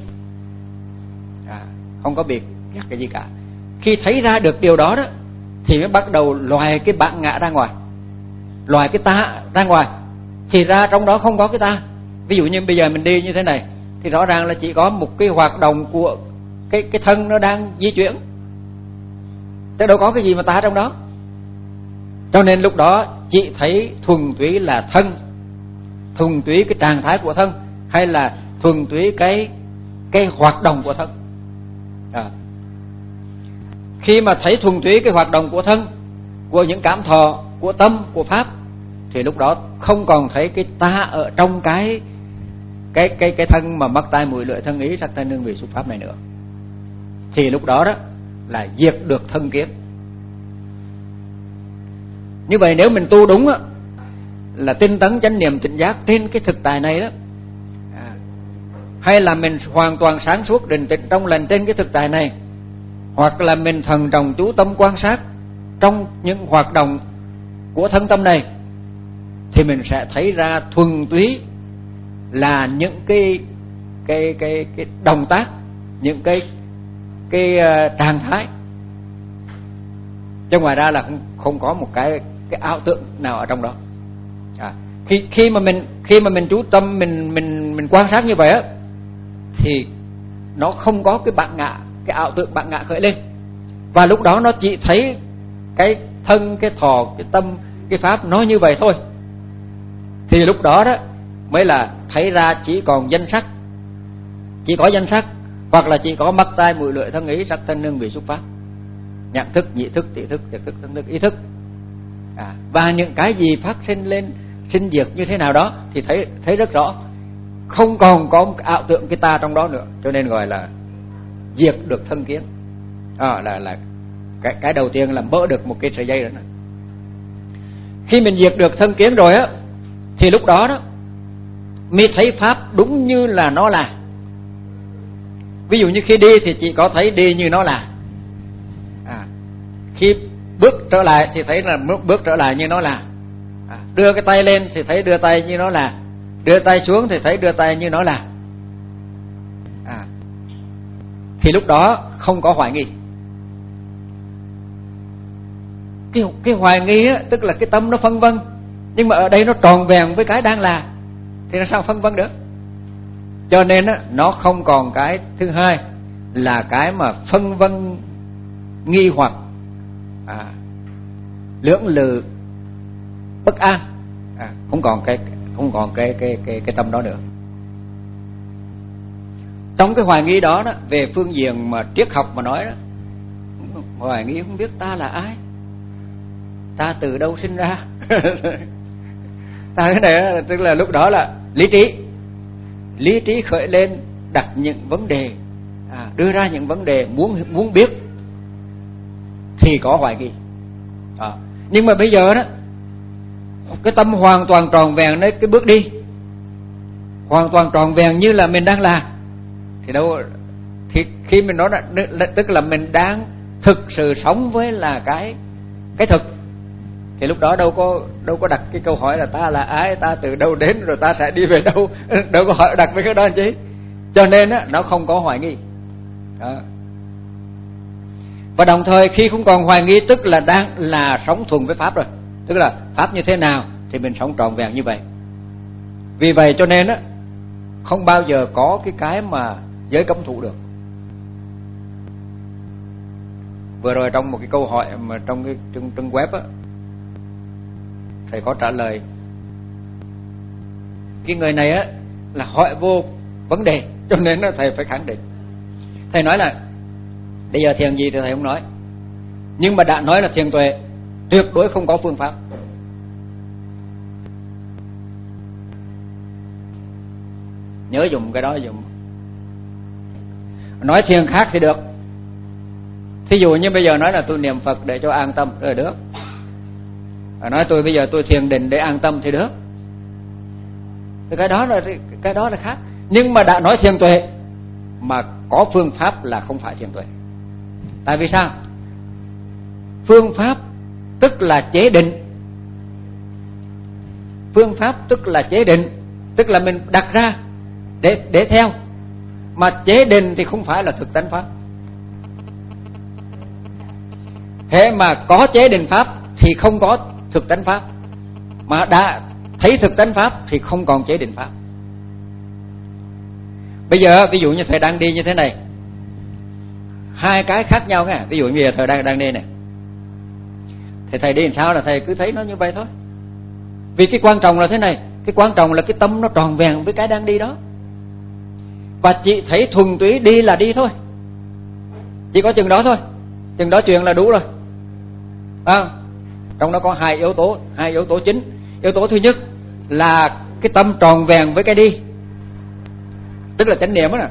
à, không có biệt gạt cái gì cả. Khi thấy ra được điều đó đó thì mới bắt đầu loài cái bản ngã ra ngoài, loài cái ta ra ngoài, thì ra trong đó không có cái ta. Ví dụ như bây giờ mình đi như thế này thì rõ ràng là chỉ có một cái hoạt động của cái cái thân nó đang di chuyển, chứ đâu có cái gì mà ta trong đó. Cho nên lúc đó chỉ thấy thuần túy là thân, thuần túy cái trạng thái của thân, hay là thuần túy cái cái hoạt động của thân. À, khi mà thấy thuần túy cái hoạt động của thân, của những cảm thọ, của tâm, của pháp, thì lúc đó không còn thấy cái ta ở trong cái cái cái cái thân mà mắt tai mũi lưỡi thân ý sắc thanh hương vị xúc pháp này nữa. Thì lúc đó đó là diệt được thân kiến. Như vậy nếu mình tu đúng á, là tinh tấn chánh niệm tỉnh giác trên cái thực tại này đó, à, hay là mình hoàn toàn sáng suốt định tĩnh trong lành trên cái thực tại này, hoặc là mình thần trọng chú tâm quan sát trong những hoạt động của thân tâm này, thì mình sẽ thấy ra thuần túy là những cái cái cái cái động tác, những cái cái uh, trạng thái chứ ngoài ra là không, không có một cái cái ảo tưởng nào ở trong đó. À, khi khi mà mình khi mà mình chú tâm mình mình mình quan sát như vậy á, thì nó không có cái bản ngã, cái ảo tưởng bản ngã khởi lên, và lúc đó nó chỉ thấy cái thân, cái thọ, cái tâm, cái pháp nó như vậy thôi. Thì lúc đó đó mới là thấy ra chỉ còn danh sắc, chỉ có danh sắc, hoặc là chỉ có mắt tai mũi lưỡi thân ý, sắc thân hương vị xúc pháp, nhận thức, nhị thức, tỷ thức, thiệt thức, thân thức, ý thức. À, và những cái gì phát sinh lên, sinh diệt như thế nào đó thì thấy thấy rất rõ, không còn có một ảo tưởng cái ta trong đó nữa, cho nên gọi là diệt được thân kiến. À, là là cái cái đầu tiên là mở được một cái sợi dây đó. Khi mình diệt được thân kiến rồi á, thì lúc đó đó mới thấy pháp đúng như là nó là. Ví dụ như khi đi thì chỉ có thấy đi như nó là. À, khi bước trở lại thì thấy là bước trở lại như nó là. À, đưa cái tay lên thì thấy đưa tay như nó là. Đưa tay xuống thì thấy đưa tay như nó là. À, thì lúc đó không có hoài nghi. Cái, cái hoài nghi á, tức là cái tâm nó phân vân, nhưng mà ở đây nó tròn vẹn với cái đang là, thì nó sao phân vân được. Cho nên á, nó không còn cái thứ hai là cái mà phân vân nghi hoặc, à, lưỡng lự, bất an. À, không còn cái không còn cái cái cái cái tâm đó nữa. Trong cái hoài nghi đó đó, về phương diện mà triết học mà nói đó, hoài nghi không biết ta là ai, ta từ đâu sinh ra. Ta cái này tức là lúc đó là lý trí, lý trí khởi lên đặt những vấn đề, à, đưa ra những vấn đề muốn muốn biết thì có hoài nghi. À, nhưng mà bây giờ đó, cái tâm hoàn toàn tròn vẹn đấy, cái bước đi hoàn toàn tròn vẹn như là mình đang là, thì đâu, thì khi mình nói là, tức là mình đang thực sự sống với là cái cái thực, thì lúc đó đâu có đâu có đặt cái câu hỏi là ta là ai, ta từ đâu đến, rồi ta sẽ đi về đâu, đâu có hỏi đặt với cái đó chứ. Cho nên á, nó không có hoài nghi. Đó. Và đồng thời khi không còn hoài nghi, tức là đang là sống thuần với pháp rồi, tức là pháp như thế nào thì mình sống trọn vẹn như vậy. Vì vậy cho nên á, không bao giờ có cái cái mà giới cấm thủ được. Vừa rồi trong một cái câu hỏi mà trong cái trang, trang web á, thầy có trả lời cái người này á là hỏi vô vấn đề, cho nên là thầy phải khẳng định. Thầy nói là bây giờ thiền gì thì thầy không nói, nhưng mà đã nói là thiền tuệ, tuyệt đối không có phương pháp. Nhớ dùng cái đó dùng. Nói thiền khác thì được. Thí dụ như bây giờ nói là tôi niệm Phật để cho an tâm, rồi được. Nói tôi bây giờ tôi thiền định để an tâm thì được. Thì cái đó là cái đó là khác. Nhưng mà đã nói thiền tuệ mà có phương pháp là không phải thiền tuệ. Tại vì sao? Phương pháp tức là chế định. Phương pháp tức là chế định, tức là mình đặt ra để để theo. Mà chế định thì không phải là thực tánh pháp. Thế mà có chế định pháp thì không có thực tánh pháp, mà đã thấy thực tánh pháp thì không còn chế định pháp. Bây giờ ví dụ như thầy đang đi như thế này, hai cái khác nhau nghe. Ví dụ như bây giờ thầy đang đang đi này, thì thầy đi làm sao là thầy cứ thấy nó như vậy thôi. Vì cái quan trọng là thế này, cái quan trọng là cái tâm nó tròn vẹn với cái đang đi đó, và chỉ thấy thuần túy đi là đi thôi, chỉ có chừng đó thôi, chừng đó chuyện là đủ rồi. À, trong đó có hai yếu tố, hai yếu tố chính. Yếu tố thứ nhất là cái tâm tròn vẹn với cái đi, tức là chánh niệm đó nè,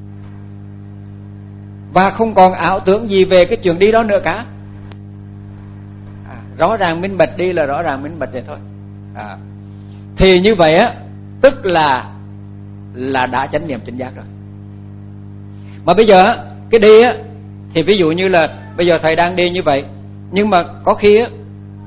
và không còn ảo tưởng gì về cái chuyện đi đó nữa cả. À, rõ ràng minh bạch đi là rõ ràng minh bạch vậy thôi. À, thì như vậy á, tức là là đã chánh niệm chánh giác rồi. Mà bây giờ á, cái đi á, thì ví dụ như là bây giờ thầy đang đi như vậy, nhưng mà có khi á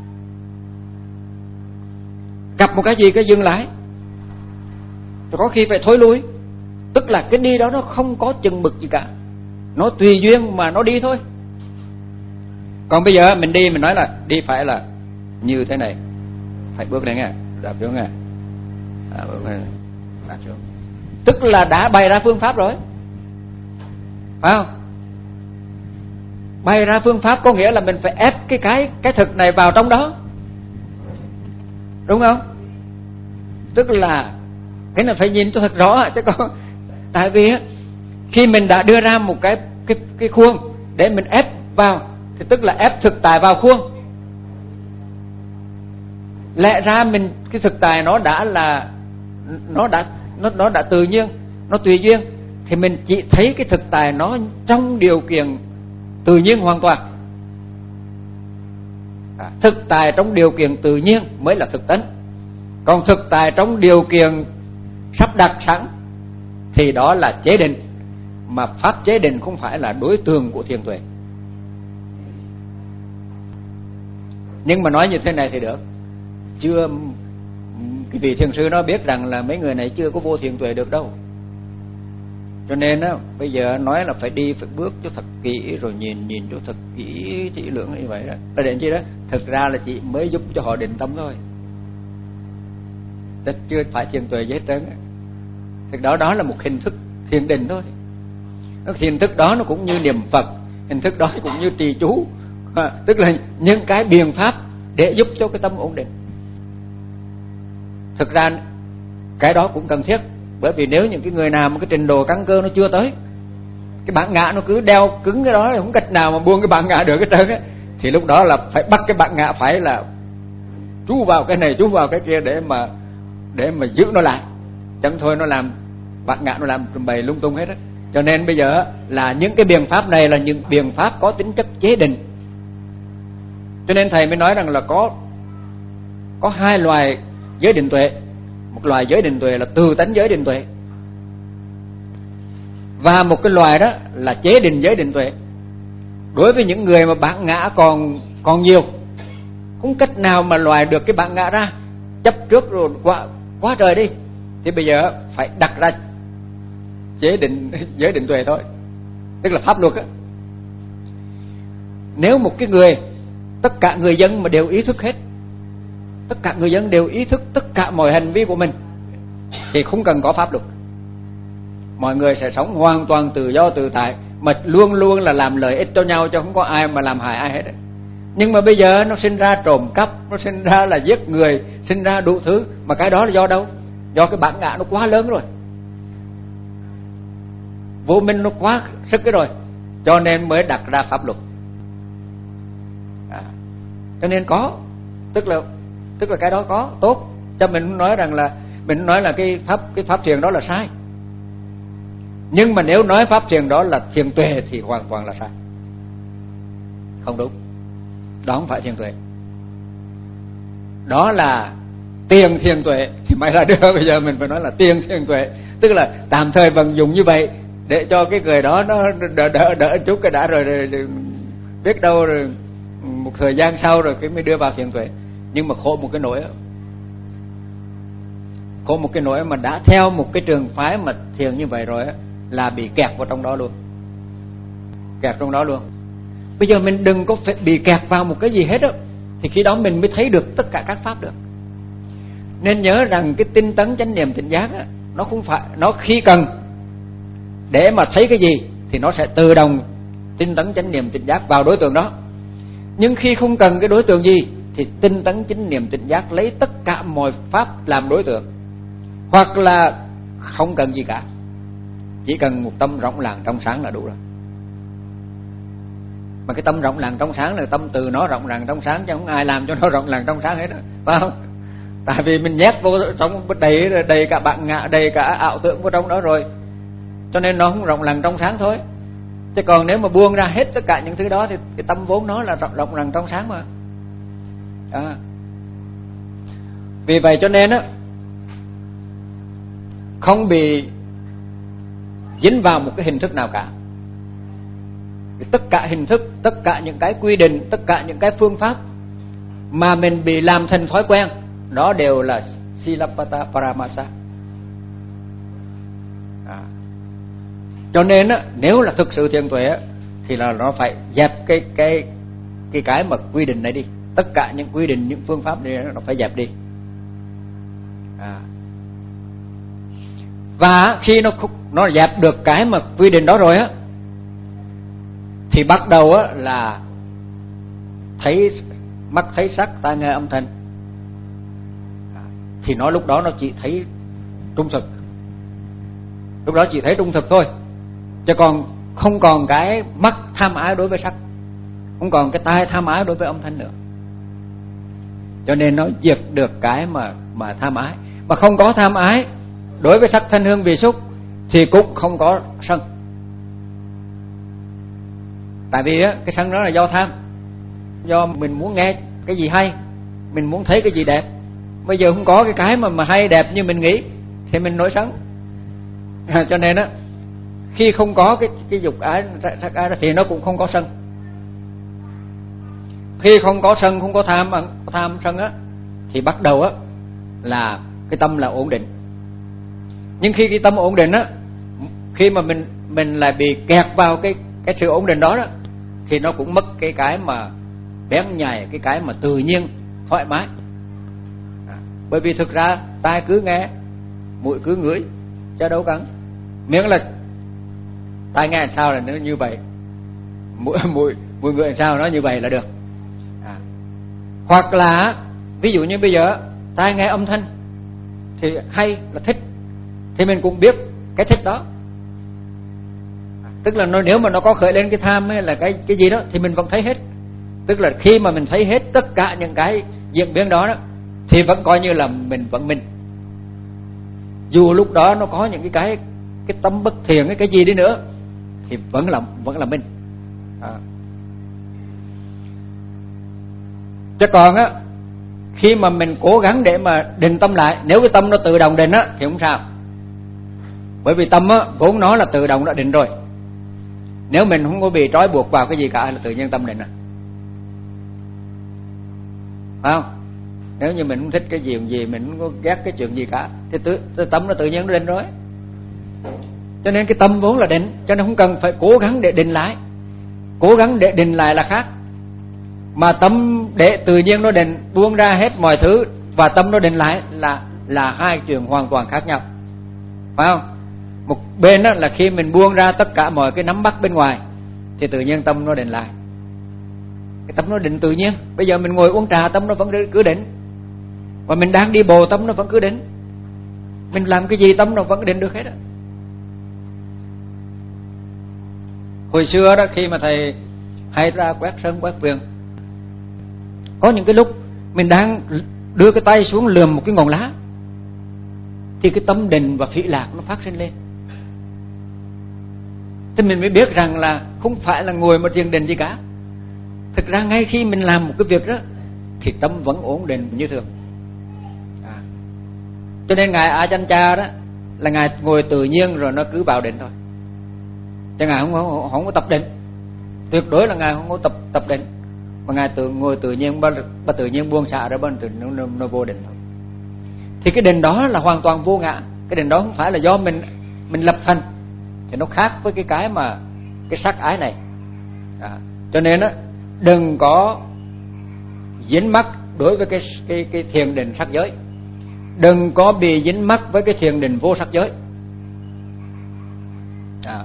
gặp một cái gì cái dừng lại, rồi có khi phải thối lui. Tức là cái đi đó nó không có chừng mực gì cả, nó tùy duyên mà nó đi thôi. Còn bây giờ mình đi, mình nói là đi phải là như thế này, phải bước lên nghe, đạp xuống nghe, à, bước lên, đạp xuống, tức là đã bày ra phương pháp rồi, phải không? Bày ra phương pháp có nghĩa là mình phải ép cái cái cái thực này vào trong đó, đúng không? Tức là cái này phải nhìn cho thật rõ chứ còn, tại vì khi mình đã đưa ra một cái cái cái khuôn để mình ép vào thì tức là ép thực tại vào khuôn. Lẽ ra mình cái thực tại nó đã là nó đã nó nó đã tự nhiên, nó tùy duyên, thì mình chỉ thấy cái thực tại nó trong điều kiện tự nhiên hoàn toàn. À, thực tại trong điều kiện tự nhiên mới là thực tánh. Còn thực tại trong điều kiện sắp đặt sẵn thì đó là chế định, mà pháp chế định không phải là đối tượng của thiền tuệ. Nhưng mà nói như thế này thì được, chưa cái vị thiền sư nó biết rằng là mấy người này chưa có vô thiền tuệ được đâu. Cho nên á, bây giờ nói là phải đi, phải bước cho thật kỹ, rồi nhìn nhìn cho thật kỹ, kỹ lưỡng như vậy đó. Là để chi đó? Thực ra là chỉ mới giúp cho họ định tâm thôi, chứ chưa phải thiền tuệ gì hết trơn. Thực đó đó là một hình thức thiền định thôi. Hình thức đó nó cũng như niệm Phật, hình thức đó cũng như trì chú, à, tức là những cái biện pháp để giúp cho cái tâm ổn định. Thực ra cái đó cũng cần thiết, bởi vì nếu những cái người nào mà cái trình độ căn cơ nó chưa tới, cái bản ngã nó cứ đeo cứng cái đó, không cách nào mà buông cái bản ngã được hết trơn á, thì lúc đó là phải bắt cái bản ngã phải là chú vào cái này, chú vào cái kia để mà để mà giữ nó lại, chẳng thôi nó làm bản ngã nó làm trình bày lung tung hết á. Cho nên bây giờ là những cái biện pháp này là những biện pháp có tính chất chế định. Cho nên thầy mới nói rằng là có có hai loài giới định tuệ. Một loài giới định tuệ là từ tánh giới định tuệ, và một cái loài đó là chế định giới định tuệ. Đối với những người mà bản ngã còn còn nhiều, không cách nào mà loại được cái bản ngã ra, chấp trước rồi quá quá trời đi, thì bây giờ phải đặt ra chế định giới định tuệ thôi, tức là pháp luật á. Nếu một cái người, tất cả người dân mà đều ý thức hết, tất cả người dân đều ý thức tất cả mọi hành vi của mình, thì không cần có pháp luật. Mọi người sẽ sống hoàn toàn tự do tự tại, mà luôn luôn là làm lợi ích cho nhau, chứ không có ai mà làm hại ai hết. Nhưng mà bây giờ nó sinh ra trộm cắp, nó sinh ra là giết người, sinh ra đủ thứ, mà cái đó là do đâu? Do cái bản ngã nó quá lớn rồi, vô minh nó quá sức cái rồi, cho nên mới đặt ra pháp luật. À, cho nên có, tức là tức là cái đó có tốt, cho mình nói rằng là mình nói là cái pháp cái pháp thiền đó là sai. Nhưng mà nếu nói pháp thiền đó là thiền tuệ thì hoàn toàn là sai, không đúng. Đó không phải thiền tuệ, đó là tiền thiền tuệ thì mới ra đưa. Bây giờ mình phải nói là tiền thiền tuệ, tức là tạm thời vận dụng như vậy để cho cái người đó nó đỡ đỡ đỡ chút cái đã, rồi, rồi, rồi biết đâu rồi một thời gian sau rồi cái mới đưa vào thiền tuệ. Nhưng mà khổ một cái nỗi, khổ một cái nỗi mà đã theo một cái trường phái mà thiền như vậy rồi á, là bị kẹt vào trong đó luôn, kẹt trong đó luôn. Bây giờ mình đừng có phải bị kẹt vào một cái gì hết á, thì khi đó mình mới thấy được tất cả các pháp được. Nên nhớ rằng cái tinh tấn chánh niệm tỉnh giác á, nó không phải, nó khi cần để mà thấy cái gì thì nó sẽ tự động tinh tấn chánh niệm tỉnh giác vào đối tượng đó. Nhưng khi không cần cái đối tượng gì thì tinh tấn chánh niệm tỉnh giác lấy tất cả mọi pháp làm đối tượng, hoặc là không cần gì cả, chỉ cần một tâm rộng làng trong sáng là đủ rồi. Mà cái tâm rộng làng trong sáng là tâm từ nó rộng làng trong sáng, chứ không ai làm cho nó rộng làng trong sáng hết đó, phải không? Tại vì mình nhét vô trong đầy đầy cả bản ngã, đầy cả ảo tưởng vào trong đó rồi, cho nên nó không rộng làng trong sáng thôi. Chứ còn nếu mà buông ra hết tất cả những thứ đó thì cái tâm vốn nó là rộng rộng làng trong sáng mà. À. Vì vậy cho nên á, không bị dính vào một cái hình thức nào cả. Tất cả hình thức, tất cả những cái quy định, tất cả những cái phương pháp mà mình bị làm thành thói quen, đó đều là Silabbata Paramasa. À. Cho nên á, nếu là thực sự thiền tuệ á, thì là nó phải dẹp cái cái cái cái mà quy định này đi, tất cả những quy định, những phương pháp này nó phải dẹp đi. À. Và khi nó nó dẹp được cái mà quy định đó rồi á, thì bắt đầu á là thấy mắt thấy sắc, tai nghe âm thanh, thì nó lúc đó nó chỉ thấy trung thực, lúc đó chỉ thấy trung thực thôi, chứ còn không còn cái mắt tham ái đối với sắc, không còn cái tai tham ái đối với âm thanh nữa. Cho nên nó diệt được cái mà mà tham ái, mà không có tham ái đối với sắc thanh hương vị xúc thì cũng không có sân. Tại vì á, cái sân đó là do tham, do mình muốn nghe cái gì hay, mình muốn thấy cái gì đẹp. Bây giờ không có cái cái mà mà hay đẹp như mình nghĩ thì mình nổi sân. À, cho nên á, khi không có cái cái dục ái, sắc ái đó thì nó cũng không có sân. Khi không có sân, không có tham, tham sân á, thì bắt đầu á là cái tâm là ổn định. Nhưng khi cái tâm ổn định á, khi mà mình mình lại bị kẹt vào cái cái sự ổn định đó đó, thì nó cũng mất cái cái mà bén nhạy, cái cái mà tự nhiên thoải mái. À, bởi vì thực ra tai cứ nghe, mũi cứ ngửi, chứ đâu cần, miễn là tai nghe làm sao là nó như vậy, mũi mũi mũi ngửi làm sao nó như vậy là được. À, hoặc là ví dụ như bây giờ tai nghe âm thanh thì hay là thích, thì mình cũng biết cái thích đó. À, tức là nó, nếu mà nó có khởi lên cái tham hay là cái cái gì đó thì mình vẫn thấy hết. Tức là khi mà mình thấy hết tất cả những cái diễn biến đó đó, thì vẫn coi như là mình vẫn mình. Dù lúc đó nó có những cái cái cái tâm bất thiện, cái cái gì đi nữa thì vẫn là vẫn là mình. À. Chứ còn á, khi mà mình cố gắng để mà định tâm lại, nếu cái tâm nó tự động định á thì không sao. Bởi vì tâm á vốn nó là tự động đã định rồi. Nếu mình không có bị trói buộc vào cái gì cả là tự nhiên tâm định à. Phải không? Nếu như mình không thích cái chuyện gì, mình không có ghét cái chuyện gì cả, thì tự, tâm nó tự nhiên nó định rồi. Cho nên cái tâm vốn là định, cho nên không cần phải cố gắng để định lại. Cố gắng để định lại là khác. Mà tâm để tự nhiên nó định, buông ra hết mọi thứ và tâm nó định lại là là hai chuyện hoàn toàn khác nhau. Phải không? Một bên đó là khi mình buông ra tất cả mọi cái nắm bắt bên ngoài thì tự nhiên tâm nó định lại. Cái tâm nó định tự nhiên. Bây giờ mình ngồi uống trà tâm nó vẫn cứ định, và mình đang đi bộ tâm nó vẫn cứ định, mình làm cái gì tâm nó vẫn định được hết đó. Hồi xưa đó, khi mà thầy hay ra quét sân quét vườn, có những cái lúc mình đang đưa cái tay xuống lườm một cái ngọn lá thì cái tâm định và phỉ lạc nó phát sinh lên. Thì mình mới biết rằng là không phải là ngồi mà thiền định gì cả. Thực ra ngay khi mình làm một cái việc đó thì tâm vẫn ổn định như thường. À. Cho nên ngài Ajahn đó là ngài ngồi tự nhiên rồi nó cứ vào định thôi. Chứ ngài không, không, không có tập định. Tuyệt đối là ngài không có tập tập định. Mà ngài tự ngồi tự nhiên, và tự nhiên buông xả ra bên từ nó, nó, nó vô định thôi. Thì cái định đó là hoàn toàn vô ngã. Cái định đó không phải là do mình mình lập thành, thì nó khác với cái cái mà cái sắc ái này. À. Cho nên á, đừng có dính mắc đối với cái cái cái thiền định sắc giới, đừng có bị dính mắc với cái thiền định vô sắc giới. À.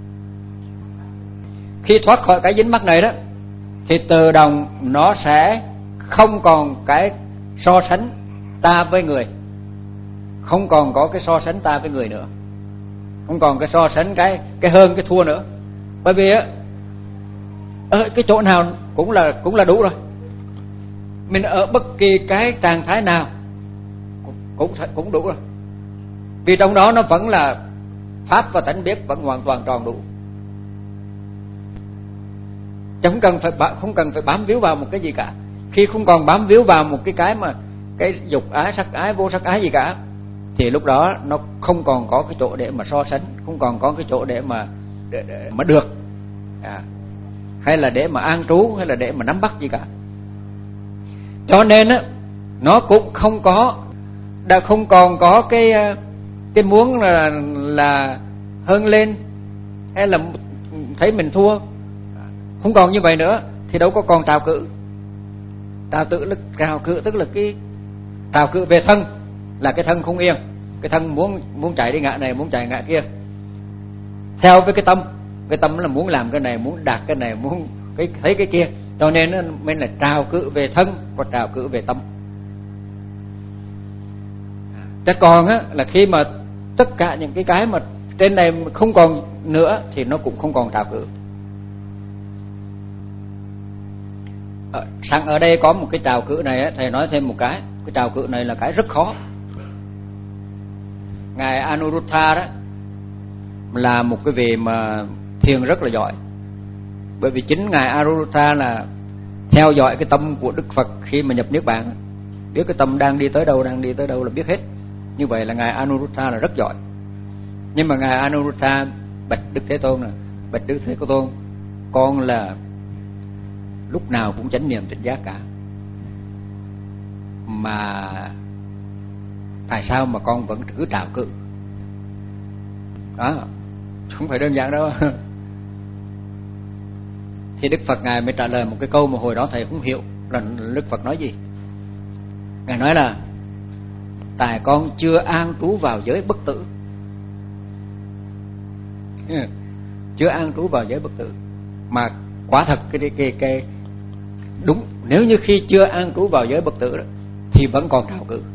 Khi thoát khỏi cái dính mắc này đó thì tự động nó sẽ không còn cái so sánh ta với người, không còn có cái so sánh ta với người nữa, không còn cái so sánh cái cái hơn cái thua nữa. Bởi vì á, ở cái chỗ nào cũng là cũng là đủ rồi. Mình ở bất kỳ cái trạng thái nào cũng cũng đủ rồi. Vì trong đó nó vẫn là pháp và tánh biết vẫn hoàn toàn tròn đủ. Chứ không cần phải không cần phải bám víu vào một cái gì cả. Khi không còn bám víu vào một cái cái mà cái dục ái, sắc ái, vô sắc ái gì cả, thì lúc đó nó không còn có cái chỗ để mà so sánh, không còn có cái chỗ để mà để, để mà được, à, hay là để mà an trú, hay là để mà nắm bắt gì cả. Cho nên á, nó cũng không có, đã không còn có cái cái muốn là là hơn lên hay là thấy mình thua, không còn như vậy nữa. Thì thì đâu có còn trào cự. Trào tự là trào cự tức là cái trào cự về thân, là cái thân không yên, cái thân muốn muốn chạy đi ngã này, muốn chạy ngã kia. Theo với cái tâm, cái tâm là muốn làm cái này, muốn đạt cái này, muốn cái thấy cái kia, cho nên nó mới là trào cự về thân và trào cự về tâm. Thế còn á là khi mà tất cả những cái cái mà trên này không còn nữa thì nó cũng không còn trào cự. Ở, sẵn ở đây có một cái trào cự này á, thầy nói thêm một cái, cái trào cự này là cái rất khó. Ngài Anuruddha đó là một cái vị mà thiền rất là giỏi, bởi vì chính ngài Anuruddha là theo dõi cái tâm của Đức Phật khi mà nhập niết bàn, biết cái tâm đang đi tới đâu, đang đi tới đâu là biết hết. Như vậy là ngài Anuruddha là rất giỏi. Nhưng mà ngài Anuruddha bạch Đức Thế Tôn là bạch Đức Thế Tôn, con là lúc nào cũng chánh niệm tỉnh giác cả, mà tại sao mà con vẫn cứ trào cự? Đó, không phải đơn giản đâu. Thì Đức Phật ngài mới trả lời một cái câu mà hồi đó thầy không hiểu là Đức Phật nói gì. Ngài nói là tại con chưa an trú vào giới bất tử. Chưa an trú vào giới bất tử. Mà quả thật cái cái cái đúng, nếu như khi chưa an trú vào giới bất tử đó, thì vẫn còn trào cự.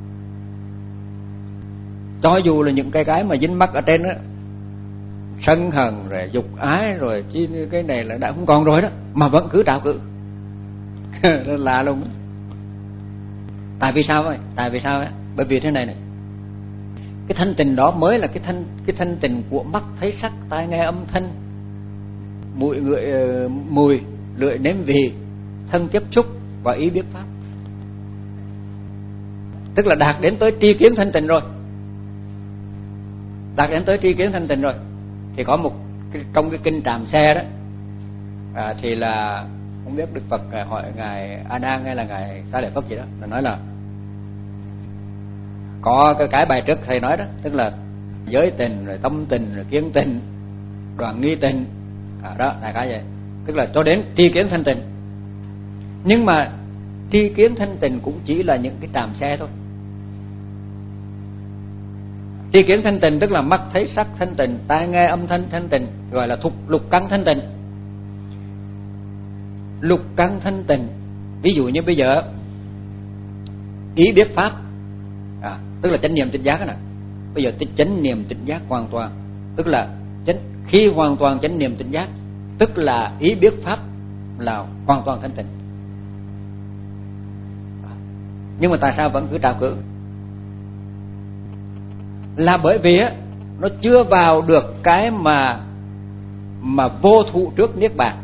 Cho dù là những cái cái mà dính mắc ở trên đó, sân hận rồi dục ái rồi chi cái này là đã không còn rồi đó, mà vẫn cứ trào cự. Lạ luôn. Tại vì sao vậy? Tại vì sao vậy? Bởi vì thế này này, cái thanh tịnh đó mới là cái thanh cái thanh tịnh của mắt thấy sắc, tai nghe âm thanh, mũi ngửi uh, mùi, lưỡi nếm vị, thân tiếp xúc và ý biết pháp. Tức là đạt đến tới tri kiến thanh tịnh rồi, đạt đến tới tri kiến thanh tịnh rồi. Thì có một cái, trong cái kinh Tràm Xe đó à, thì là không biết Đức Phật hỏi ngài A Nan hay là ngài Xá Lợi Phất gì đó, là nói là có cái cái bài trước thầy nói đó, tức là giới tình rồi tâm tình rồi kiến tình, đoạn nghi tình à, đó đại khái vậy, tức là cho đến tri kiến thanh tịnh. Nhưng mà tri kiến thanh tịnh cũng chỉ là những cái Tràm Xe thôi. Tri kiến thanh tịnh tức là mắt thấy sắc thanh tịnh, tai nghe âm thanh thanh tịnh, gọi là thục lục căn thanh tịnh. Lục căn thanh tịnh, ví dụ như bây giờ ý biết pháp à, tức là chánh niệm tỉnh giác đó nè. Bây giờ chánh niệm tỉnh giác hoàn toàn, tức là chánh, khi hoàn toàn chánh niệm tỉnh giác, tức là ý biết pháp là hoàn toàn thanh tịnh. Nhưng mà tại sao vẫn cứ trào cự? Là bởi vì á, nó chưa vào được cái mà mà vô thụ trước niết bàn.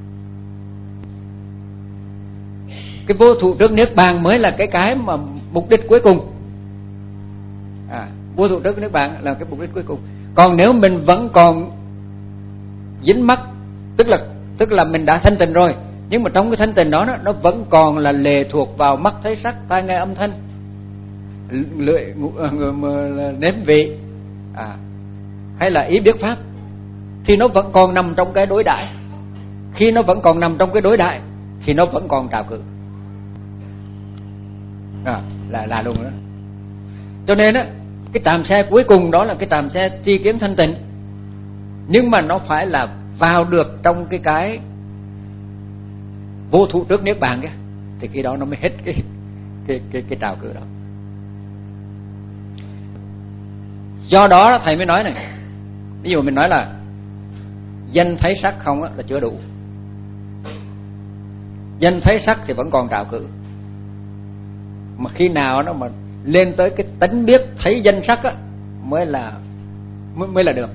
Cái vô thụ trước niết bàn mới là cái cái mà mục đích cuối cùng. À, vô thụ trước niết bàn là cái mục đích cuối cùng. Còn nếu mình vẫn còn dính mắc, tức là tức là mình đã thanh tịnh rồi, nhưng mà trong cái thanh tịnh đó nó, nó vẫn còn là lệ thuộc vào mắt thấy sắc, tai nghe âm thanh, lưỡi nếm vị à, hay là ý biết pháp, thì nó vẫn còn nằm trong cái đối đại. Khi nó vẫn còn nằm trong cái đối đại thì nó vẫn còn trào cự à, là là luôn đó. Cho nên á, cái Tràm Xe cuối cùng đó là cái Tràm Xe tri kiến thanh tịnh, nhưng mà nó phải là vào được trong cái cái vô thụ trước niết bàn kia, thì khi đó nó mới hết cái cái cái cái trào cự đó. Do đó thầy mới nói này, ví dụ mình nói là danh thấy sắc không á, là chưa đủ. Danh thấy sắc thì vẫn còn trào cự. Mà khi nào nó mà lên tới cái tánh biết thấy danh sắc á, mới là mới, mới là được.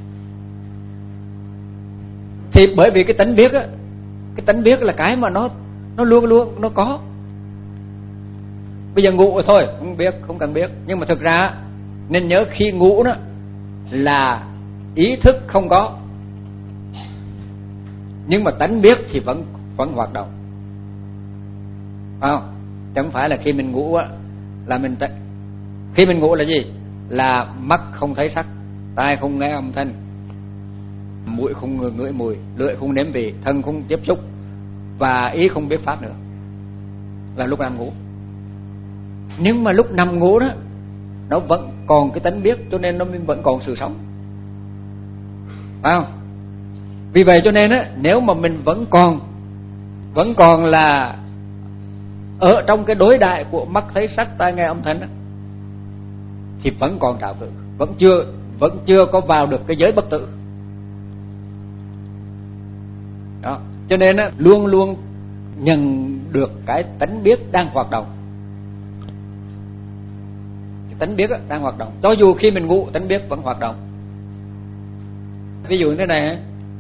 Thì bởi vì cái tánh biết á, cái tánh biết là cái mà nó nó luôn luôn nó có. Bây giờ ngủ rồi thôi, không biết, không cần biết. Nhưng mà thực ra nên nhớ khi ngủ đó là ý thức không có, nhưng mà tánh biết thì vẫn vẫn hoạt động, phải không? Chẳng phải là khi mình ngủ á là mình t... khi mình ngủ là gì? Là mắt không thấy sắc, tai không nghe âm thanh, mũi không ngửi mùi, lưỡi không nếm vị, thân không tiếp xúc, v và ý không biết pháp nữa, là lúc nằm ngủ. Nhưng mà lúc nằm ngủ đó nó vẫn còn cái tánh biết, cho nên nó vẫn còn sự sống, phải không? Vì vậy cho nên á, nếu mà mình vẫn còn vẫn còn là ở trong cái đối đại của mắt thấy sắc tai nghe âm thanh đó, thì vẫn còn trạo cử, vẫn chưa vẫn chưa có vào được cái giới bất tử đó. Cho nên á, luôn luôn nhận được cái tánh biết đang hoạt động. Cái tánh biết á, đang hoạt động, cho dù khi mình ngủ tánh biết vẫn hoạt động. Ví dụ như thế này,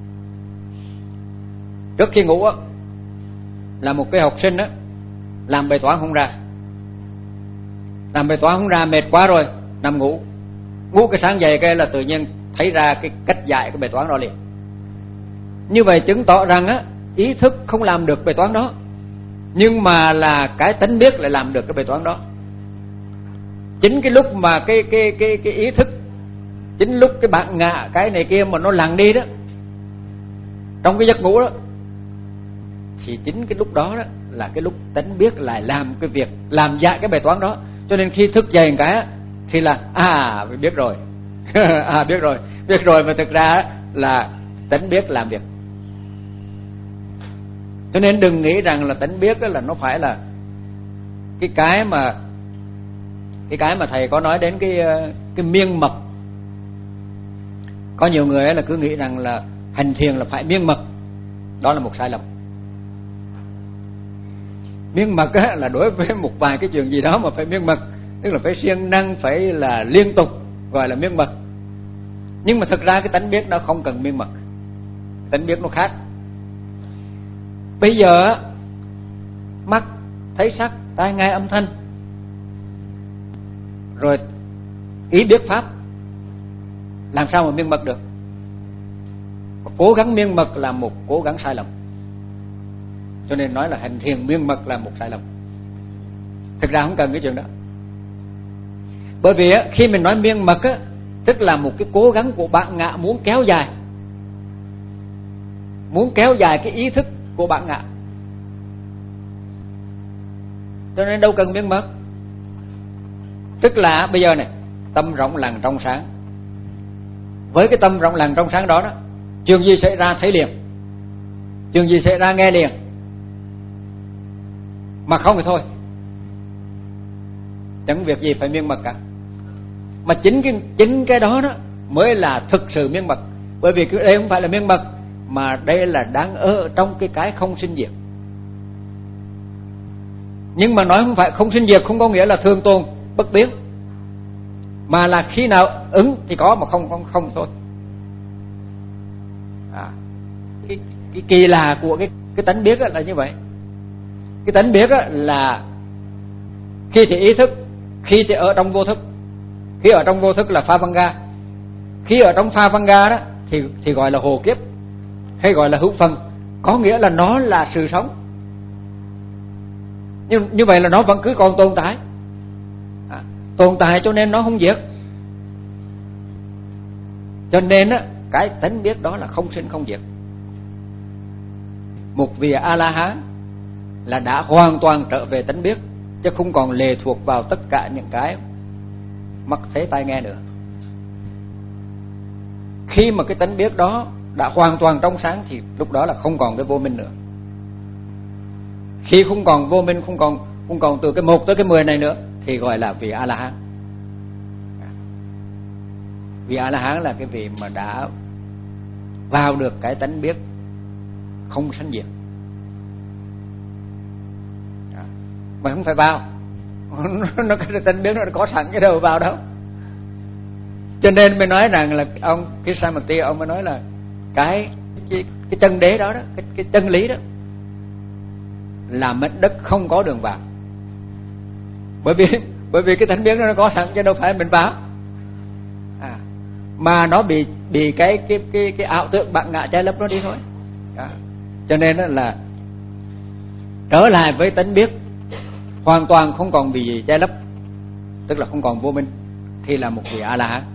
trước khi ngủ á, là một cái học sinh á, làm bài toán không ra, làm bài toán không ra mệt quá rồi, nằm ngủ, ngủ cái sáng dậy cái là tự nhiên thấy ra cái cách giải cái bài toán đó liền. Như vậy chứng tỏ rằng á, ý thức không làm được bài toán đó, nhưng mà là cái tánh biết lại làm được cái bài toán đó. Chính cái lúc mà cái cái cái cái ý thức, chính lúc cái bản ngã cái này kia mà nó lặng đi đó, trong cái giấc ngủ đó, thì chính cái lúc đó đó là cái lúc tánh biết lại làm cái việc làm giải cái bài toán đó. Cho nên khi thức dậy một cái thì là à biết rồi à biết rồi biết rồi mà thực ra là tánh biết làm việc. Cho nên đừng nghĩ rằng là tánh biết là nó phải là cái cái mà cái cái mà thầy có nói đến cái cái miên mật. Có nhiều người là cứ nghĩ rằng là hành thiền là phải miên mật, đó là một sai lầm. Miên mật á, là đối với một vài cái chuyện gì đó mà phải miên mật, tức là phải siêng năng, phải là liên tục, gọi là miên mật. Nhưng mà thực ra cái tánh biết nó không cần miên mật, tánh biết nó khác. Bây giờ mắt thấy sắc, tai nghe âm thanh, rồi ý biết pháp, làm sao mà miên mật được? Cố gắng miên mật là một cố gắng sai lầm. Cho nên nói là hành thiền miên mật là một sai lầm. Thực ra không cần cái chuyện đó. Bởi vì á, khi mình nói miên mật á, tức là một cái cố gắng của bạn ngã muốn kéo dài, muốn kéo dài cái ý thức của bạn ngã. Cho nên đâu cần miên mật. Tức là bây giờ này, tâm rộng lặng trong sáng, với cái tâm rộng lặng trong sáng đó đó, chuyện gì xảy ra thấy liền, chuyện gì xảy ra nghe liền, mà không thì thôi, chẳng việc gì phải miên mật cả. Mà chính cái chính cái đó đó mới là thực sự miên mật. Bởi vì đây không phải là miên mật, mà đây là đang ở trong cái cái không sinh diệt. Nhưng mà nói không phải không sinh diệt không có nghĩa là thường tồn bất biến, mà là khi nào ứng thì có, mà không không không thôi. À, cái, cái kỳ lạ của cái cái tánh biết là như vậy. Cái tánh biết là khi thì ý thức, khi thì ở trong vô thức. Khi ở trong vô thức là pha văn ga, khi ở trong pha văn ga đó thì thì gọi là hồ kiếp, hay gọi là hữu phần, có nghĩa là nó là sự sống. Như, như vậy là nó vẫn cứ còn tồn tại, à, tồn tại cho nên nó không diệt. Cho nên á, cái tánh biết đó là không sinh không diệt. Một vị A-la-hán là đã hoàn toàn trở về tánh biết, chứ không còn lệ thuộc vào tất cả những cái mắt thấy tai nghe nữa. Khi mà cái tánh biết đó đã hoàn toàn trong sáng thì lúc đó là không còn cái vô minh nữa. Khi không còn vô minh, không còn không còn từ cái một tới cái mười này nữa thì gọi là vị A-la-hán. Vị A-la-hán là cái vị mà đã vào được cái tánh biết không sanh diệt. Mà không phải vào, nó cái tánh biết nó có sẵn cái đầu vào đâu. Cho nên mới nói rằng là ông Krishnamurti ông mới nói là cái cái, cái chân đế đó đó, cái, cái chân lý đó là mảnh đất không có đường vào. Bởi vì bởi vì cái tánh biết nó có sẵn chứ đâu phải mình vào. À, mà nó bị bị cái cái cái cái ảo tưởng bạn ngã che lấp nó đi thôi. Đó. Cho nên là trở lại với tánh biết hoàn toàn không còn bị gì che lấp, tức là không còn vô minh, thì là một vị A-la-hán.